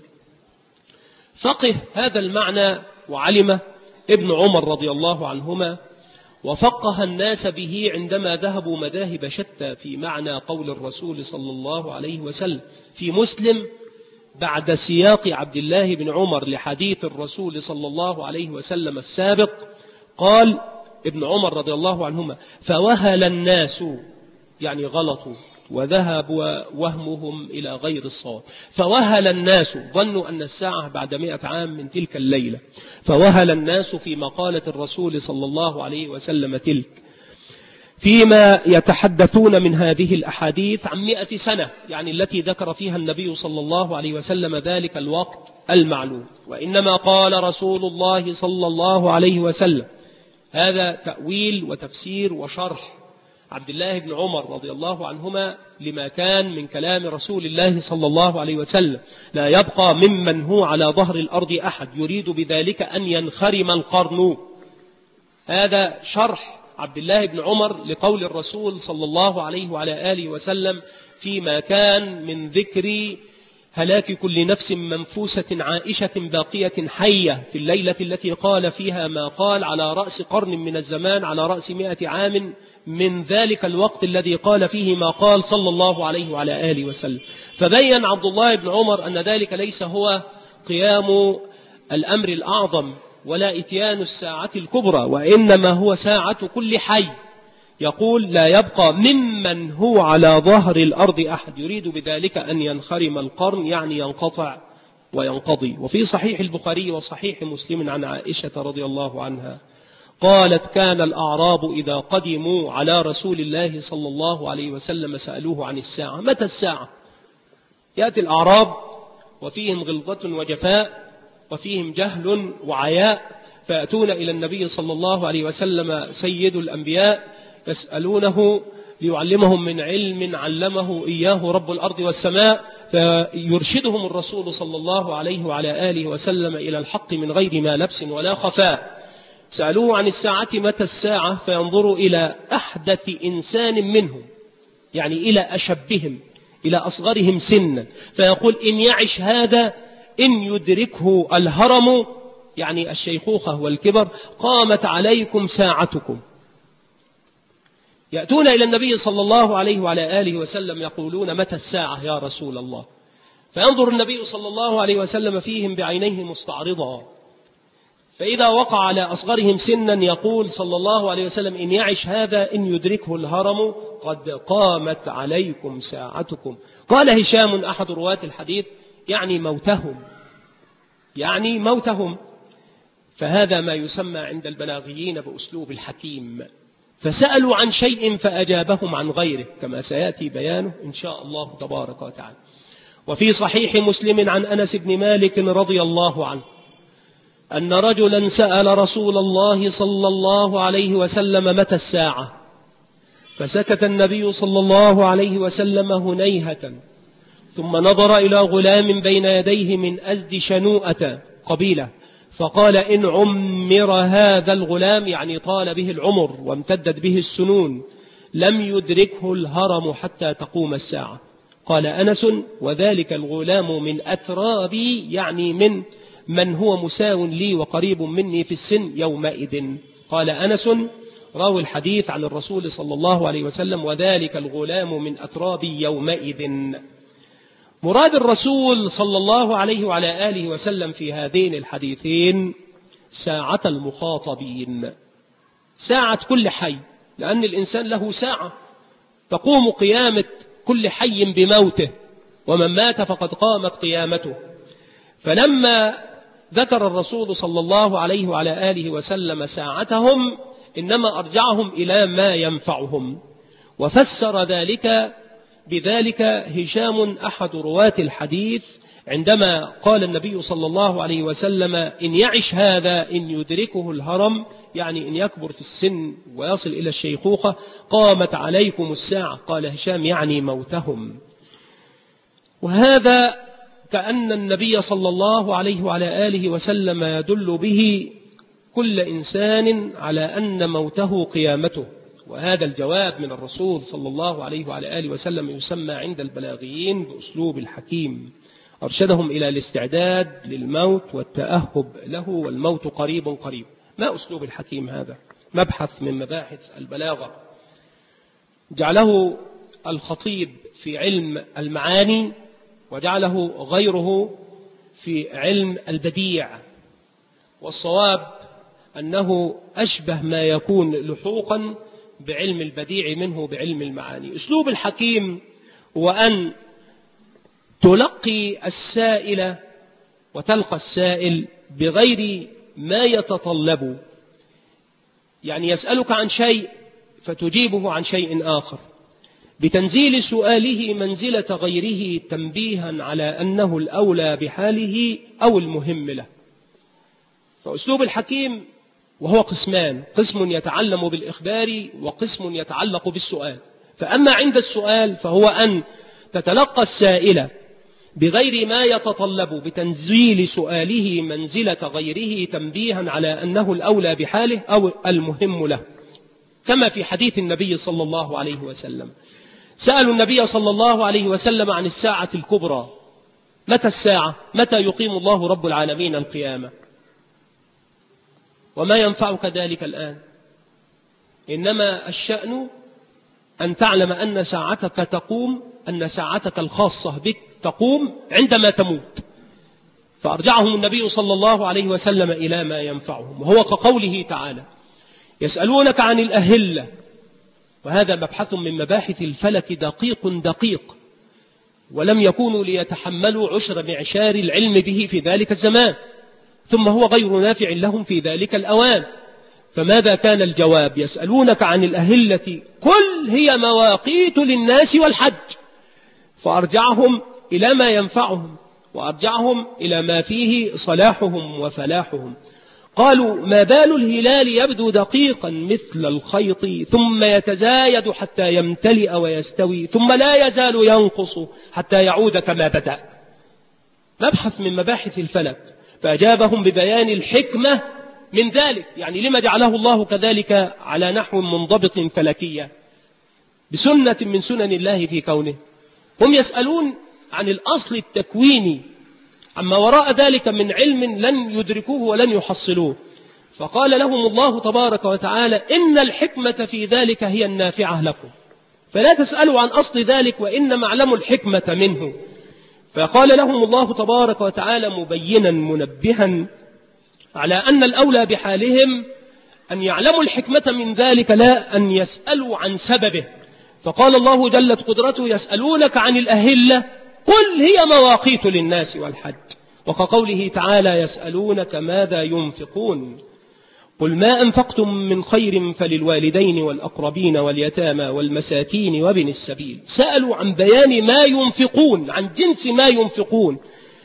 فقه هذا المعنى وعلم ابن عمر رضي الله عنهما، وفقه الناس به عندما ذهبوا مذاهب شتى في معنى قول الرسول صلى الله عليه وسلم. في مسلم بعد سياق عبد الله بن عمر لحديث الرسول صلى الله عليه وسلم السابق، قال ابن عمر رضي الله عنهما: فوهل الناس، يعني غلطوا وذهب وهمهم إلى غير الصواب. فوهل الناس، ظنوا أن الساعة بعد 100 عام من تلك الليلة. فوهل الناس في مقالة الرسول صلى الله عليه وسلم تلك، فيما يتحدثون من هذه الأحاديث عن 100 سنة، يعني التي ذكر فيها النبي صلى الله عليه وسلم ذلك الوقت المعلوم. وإنما قال رسول الله صلى الله عليه وسلم، هذا تأويل وتفسير وشرح عبد الله بن عمر رضي الله عنهما لما كان من كلام رسول الله صلى الله عليه وسلم: لا يبقى ممن هو على ظهر الأرض أحد، يريد بذلك أن ينخرم القرن. هذا شرح عبد الله بن عمر لقول الرسول صلى الله عليه وعلى آله وسلم فيما كان من ذكر هلاك كل نفس منفوسة عائشة باقية حية في الليلة التي قال فيها ما قال على رأس قرن من الزمان، على رأس 100 عام من ذلك الوقت الذي قال فيه ما قال صلى الله عليه وعلى آله وسلم. فبين عبد الله بن عمر أن ذلك ليس هو قيام الأمر الأعظم ولا إتيان الساعة الكبرى، وإنما هو ساعة كل حي. يقول: لا يبقى ممن هو على ظهر الأرض أحد، يريد بذلك أن ينخرم القرن، يعني ينقطع وينقضي. وفي صحيح البخاري وصحيح مسلم عن عائشة رضي الله عنها قالت: كان الأعراب إذا قدموا على رسول الله صلى الله عليه وسلم سألوه عن الساعة: متى الساعة؟ يأتي الأعراب وفيهم غلظة وجفاء وفيهم جهل وعياء، فيأتون إلى النبي صلى الله عليه وسلم سيد الأنبياء يسألونه ليعلمهم من علم علمه إياه رب الأرض والسماء، فيرشدهم الرسول صلى الله عليه وعلى آله وسلم إلى الحق من غير ما لبس ولا خفاء. سألوه عن الساعة: متى الساعة؟ فينظروا إلى أحدث إنسان منهم، يعني إلى أشبهم، إلى أصغرهم سنا، فيقول: إن يعش هذا إن يدركه الهرم، يعني الشيخوخة والكبر، قامت عليكم ساعتكم. يأتون إلى النبي صلى الله عليه وعلى آله وسلم يقولون: متى الساعة يا رسول الله؟ فينظر النبي صلى الله عليه وسلم فيهم بعينيه مستعرضا، فإذا وقع على أصغرهم سنا يقول صلى الله عليه وسلم: إن يعش هذا إن يدركه الهرم قد قامت عليكم ساعتكم. قال هشام أحد رواة الحديث: يعني موتهم. فهذا ما يسمى عند البلاغيين بأسلوب الحكيم. فسألوا عن شيء فأجابهم عن غيره، كما سيأتي بيانه إن شاء الله تبارك وتعالى. وفي صحيح مسلم عن أنس بن مالك رضي الله عنه أن رجلا سأل رسول الله صلى الله عليه وسلم: متى الساعة؟ فسكت النبي صلى الله عليه وسلم هنيهة، ثم نظر إلى غلام بين يديه من أزد شنوءة قبيلة، فقال: إن عمر هذا الغلام، يعني طال به العمر وامتدت به السنون، لم يدركه الهرم حتى تقوم الساعة. قال أنس: وذلك الغلام من أترابي، يعني من هو مساو لي وقريب مني في السن يومئذ. قال أنس راوي الحديث عن الرسول صلى الله عليه وسلم: وذلك الغلام من أترابي يومئذ. مراد الرسول صلى الله عليه وعلى آله وسلم في هذين الحديثين ساعة المخاطبين، ساعة كل حي، لأن الإنسان له ساعة تقوم قيامة كل حي بموته، ومن مات فقد قامت قيامته. فلما ذكر الرسول صلى الله عليه وعلى آله وسلم ساعتهم إنما أرجعهم إلى ما ينفعهم. وفسر ذلك بذلك هشام أحد رواة الحديث عندما قال النبي صلى الله عليه وسلم: إن يعش هذا إن يدركه الهرم، يعني إن يكبر في السن ويصل إلى الشيخوخة قامت عليكم الساعة. قال هشام يعني موتهم. وهذا كأن النبي صلى الله عليه وعلى آله وسلم يدل به كل إنسان على أن موته قيامته. وهذا الجواب من الرسول صلى الله عليه وعلى آله وسلم يسمى عند البلاغيين بأسلوب الحكيم، أرشدهم إلى الاستعداد للموت والتأهب له، والموت قريب قريب. ما أسلوب الحكيم هذا؟ مبحث من مباحث البلاغة جعله الخطيب في علم المعاني، وجعله غيره في علم البديع، والصواب أنه أشبه ما يكون لحوقا بعلم البديع منه بعلم المعاني. أسلوب الحكيم هو أن تلقي السائل وتلقى السائل بغير ما يتطلب، يعني يسألك عن شيء فتجيبه عن شيء آخر، بتنزيل سؤاله منزلة غيره تنبيها على أنه الأولى بحاله أو المهم له. فأسلوب الحكيم وهو قسمان: قسم يتعلم بالإخبار، وقسم يتعلق بالسؤال. فأما عند السؤال فهو أن تتلقى السائل بغير ما يتطلب بتنزيل سؤاله منزلة غيره تنبيها على أنه الأولى بحاله أو المهم له، كما في حديث النبي صلى الله عليه وسلم. سألوا النبي صلى الله عليه وسلم عن الساعة الكبرى: متى الساعة؟ متى يقيم الله رب العالمين القيامة؟ وما ينفعك ذلك الآن؟ إنما الشأن أن تعلم أن ساعتك تقوم، أن ساعتك الخاصة بك تقوم عندما تموت. فأرجعهم النبي صلى الله عليه وسلم إلى ما ينفعهم، وهو كقوله تعالى: يسألونك عن الأهلة. وهذا مبحث من مباحث الفلك دقيق دقيق، ولم يكونوا ليتحملوا عشر معشار العلم به في ذلك الزمان، ثم هو غير نافع لهم في ذلك الأوان. فماذا كان الجواب؟ يسألونك عن الأهلة قل هي مواقيت للناس والحج. فأرجعهم إلى ما ينفعهم، وأرجعهم إلى ما فيه صلاحهم وفلاحهم. قالوا: ما بال الهلال يبدو دقيقا مثل الخيط ثم يتزايد حتى يمتلئ ويستوي ثم لا يزال ينقص حتى يعود كما بدأ. مبحث من مباحث الفلك. فأجابهم ببيان الحكمة من ذلك، يعني لما جعله الله كذلك على نحو منضبط فلكية بسنة من سنن الله في كونه. هم يسألون عن الأصل التكويني، عما وراء ذلك من علم لن يدركوه ولن يحصلوه. فقال لهم الله تبارك وتعالى: إن الحكمة في ذلك هي النافعة لكم، فلا تسألوا عن أصل ذلك وإنما اعلموا الحكمة منه. فقال لهم الله تبارك وتعالى مبينا منبها على أن الأولى بحالهم أن يعلموا الحكمة من ذلك، لا أن يسألوا عن سببه. فقال الله جلت قدرته: يسألونك عن الأهلة قل هي مواقيت للناس والحج. وكقوله تعالى: يسألونك ماذا ينفقون قل ما أنفقتم من خير فللوالدين والأقربين واليتامى والمساكين وابن السبيل. سألوا عن بيان ما ينفقون، عن جنس ما ينفقون،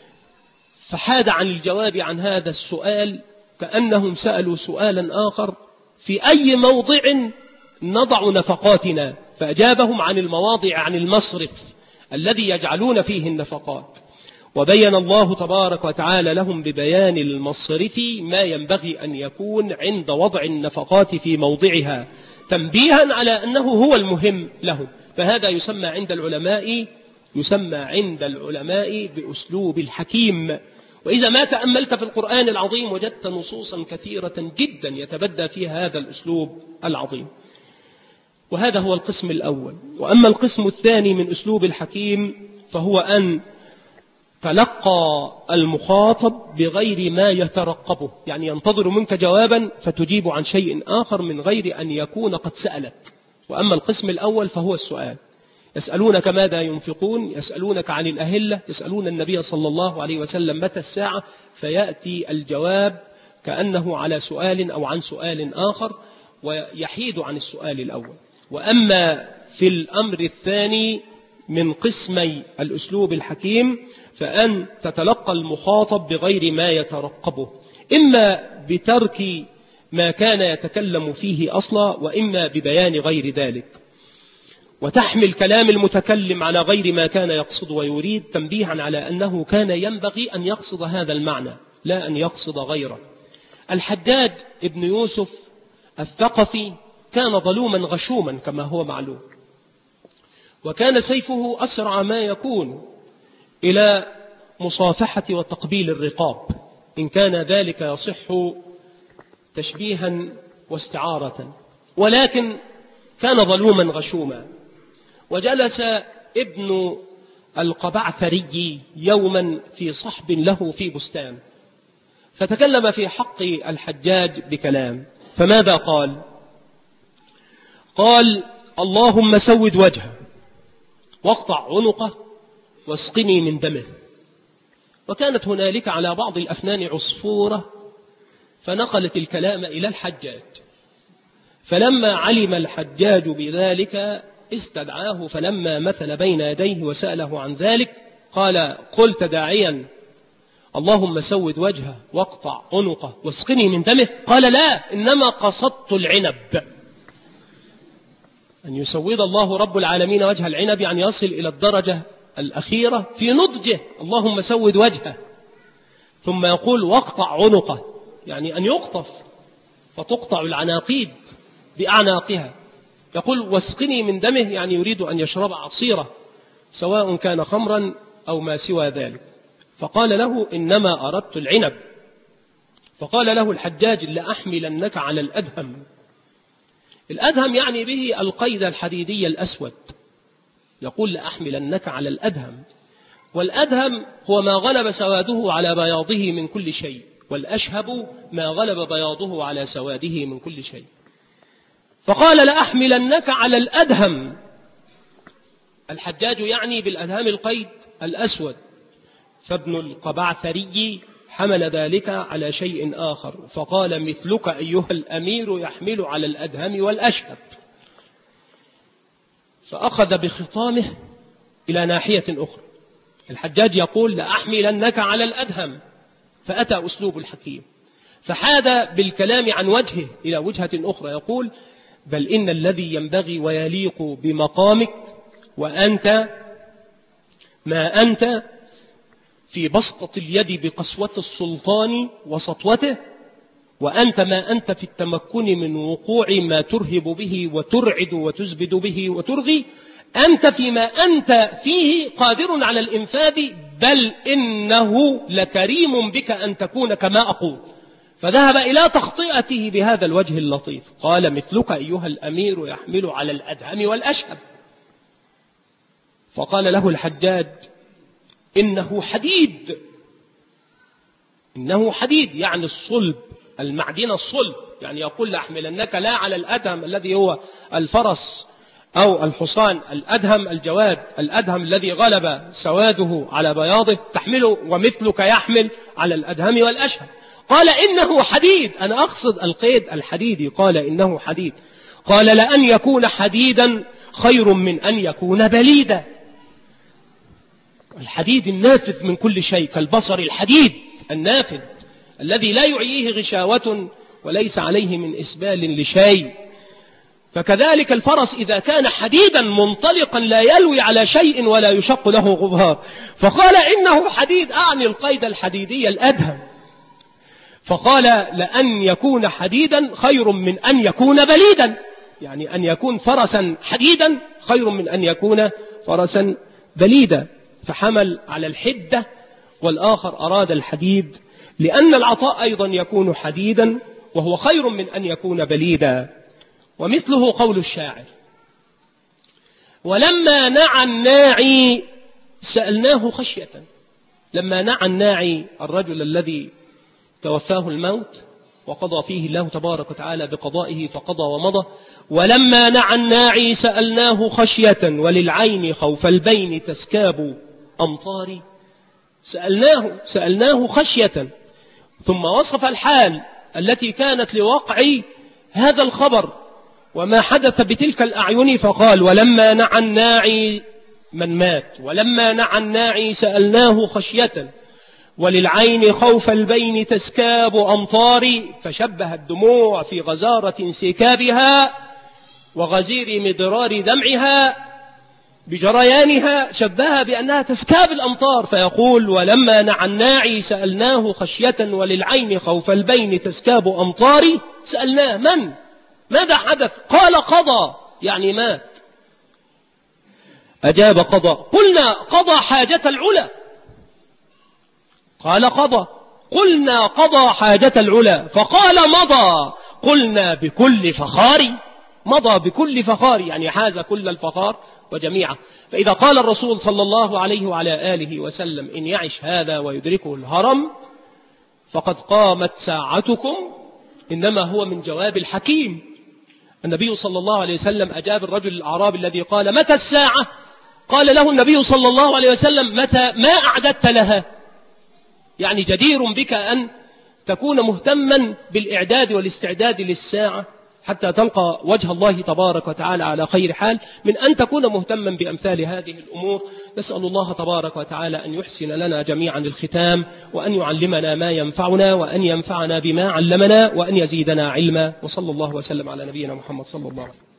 فحاد عن الجواب عن هذا السؤال كأنهم سألوا سؤالا آخر: في أي موضع نضع نفقاتنا؟ فأجابهم عن المواضع، عن المصرف الذي يجعلون فيه النفقات. وبين الله تبارك وتعالى لهم ببيان المصرف ما ينبغي أن يكون عند وضع النفقات في موضعها، تنبيها على أنه هو المهم لهم. فهذا يسمى عند العلماء بأسلوب الحكيم. وإذا ما تأملت في القرآن العظيم وجدت نصوصا كثيرة جدا يتبدى فيها هذا الأسلوب العظيم. وهذا هو القسم الأول. وأما القسم الثاني من أسلوب الحكيم فهو أن تلقى المخاطب بغير ما يترقبه، يعني ينتظر منك جوابا فتجيب عن شيء آخر من غير أن يكون قد سألك. وأما القسم الأول فهو السؤال. يسألونك ماذا ينفقون، يسألونك عن الأهلة، يسألون النبي صلى الله عليه وسلم متى الساعة، فيأتي الجواب كأنه على سؤال أو عن سؤال آخر ويحيد عن السؤال الأول. وأما في الأمر الثاني من قسمي الأسلوب الحكيم فأن تتلقى المخاطب بغير ما يترقبه، إما بترك ما كان يتكلم فيه أصلا، وإما ببيان غير ذلك، وتحمل كلام المتكلم على غير ما كان يقصد ويريد، تنبيها على أنه كان ينبغي أن يقصد هذا المعنى لا أن يقصد غيره. الحجاج ابن يوسف الثقفي كان ظلوما غشوما كما هو معلوم، وكان سيفه أسرع ما يكون إلى مصافحة وتقبيل الرقاب، إن كان ذلك يصح تشبيها واستعارة، ولكن كان ظلوما غشوما. وجلس ابن القبعثري يوما في صحب له في بستان، فتكلم في حق الحجاج بكلام، فماذا قال؟ قال: اللهم سود وجهه واقطع عنقه واسقني من دمه. وكانت هنالك على بعض الأفنان عصفورة فنقلت الكلام إلى الحجاج، فلما علم الحجاج بذلك استدعاه، فلما مثل بين يديه وسأله عن ذلك قال: قلت داعيا اللهم سود وجهه واقطع عنقه واسقني من دمه؟ قال: لا، إنما قصدت العنب، أن يسود الله رب العالمين وجه العنب، يعني يصل إلى الدرجة الأخيرة في نضجه، اللهم سود وجهه، ثم يقول واقطع عنقه، يعني أن يقطف فتقطع العناقيد بأعناقها. يقول واسقني من دمه، يعني يريد أن يشرب عصيرة سواء كان خمرا أو ما سوى ذلك. فقال له: إنما أردت العنب. فقال له الحجاج: لأحملنك على الأدهم. الأدهم يعني به القيد الحديدي الأسود، يقول لأحملنك على الأدهم. والأدهم هو ما غلب سواده على بياضه من كل شيء، والأشهب ما غلب بياضه على سواده من كل شيء. فقال لأحملنك على الأدهم. الحجاج يعني بالأدهم القيد الأسود، فابن القبعثري حمل ذلك على شيء آخر، فقال مثلك أيها الأمير يحمل على الأدهم والأشهب. فأخذ بخطامه إلى ناحية أخرى. الحجاج يقول لأحملنك على الأدهم، فأتى أسلوب الحكيم فحاد بالكلام عن وجهه إلى وجهة أخرى، يقول: بل إن الذي ينبغي ويليق بمقامك وأنت ما أنت في بسطة اليد بقسوة السلطان وسطوته، وأنت ما أنت في التمكن من وقوع ما ترهب به وترعد وتزبد به وترغي، أنت فيما أنت فيه قادر على الإنفاذ، بل إنه لكريم بك أن تكون كما أقول. فذهب إلى تخطئته بهذا الوجه اللطيف، قال مثلك أيها الأمير يحمل على الأدهم والأشهب. فقال له الحجاج: إنه حديد، إنه حديد، يعني الصلب، المعدن الصلب، يعني يقول لأحملنك لا على الأدهم الذي هو الفرس أو الحصان، الأدهم الجواد، الأدهم الذي غلب سواده على بياضه تحمله، ومثلك يحمل على الأدهم والأشهب. قال إنه حديد، أنا أقصد القيد الحديدي. قال إنه حديد. قال لأن يكون حديدا خير من أن يكون بليدا. الحديد النافذ من كل شيء، كالبصر الحديد النافذ الذي لا يعيه غشاوة وليس عليه من إسبال لشيء. فكذلك الفرس إذا كان حديدا منطلقا لا يلوي على شيء ولا يشق له غبار. فقال إنه حديد، أعني القيد الحديدي الأدهم. فقال لأن يكون حديدا خير من أن يكون بليدا، يعني أن يكون فرسا حديدا خير من أن يكون فرسا بليدا. فحمل على الحدة، والآخر أراد الحديد، لأن العطاء أيضا يكون حديدا وهو خير من أن يكون بليدا. ومثله قول الشاعر: ولما نعى الناعي سألناه خشية، لما نعى الناعي الرجل الذي توفاه الموت وقضى فيه الله تبارك وتعالى بقضائه فقضى ومضى، ولما نعى الناعي سألناه خشية وللعين خوف البين تسكاب أمطاري. سألناه خشية، ثم وصف الحال التي كانت لوقع هذا الخبر وما حدث بتلك الأعين، فقال ولما نعى الناعي من مات، ولما نعى الناعي سألناه خشية وللعين خوف البين تسكاب أمطاري. فشبه الدموع في غزارة سكابها وغزير مدرار دمعها بجريانها، شبهها بأنها تسكاب الأمطار، فيقول ولما نعى الناعي سألناه خشية وللعين خوف البين تسكاب أمطاري. سألناه من؟ ماذا حدث؟ قال قضى، يعني مات. أجاب قضى. قلنا قضى حاجة العلا. قال قضى. قلنا قضى حاجة العلا. فقال مضى. قلنا بكل فخار. مضى بكل فخار يعني حاز كل الفخار وجميعه. فإذا قال الرسول صلى الله عليه وعلى آله وسلم إن يعش هذا ويدركه الهرم فقد قامت ساعتكم، إنما هو من جواب الحكيم. النبي صلى الله عليه وسلم أجاب الرجل الأعرابي الذي قال متى الساعة؟ قال له النبي صلى الله عليه وسلم متى ما أعددت لها؟ يعني جدير بك أن تكون مهتما بالإعداد والاستعداد للساعة حتى تلقى وجه الله تبارك وتعالى على خير حال، من أن تكون مهتما بأمثال هذه الأمور. نسأل الله تبارك وتعالى أن يحسن لنا جميعا الختام، وأن يعلمنا ما ينفعنا، وأن ينفعنا بما علمنا، وأن يزيدنا علما. وصلى الله وسلم على نبينا محمد صلى الله عليه وسلم.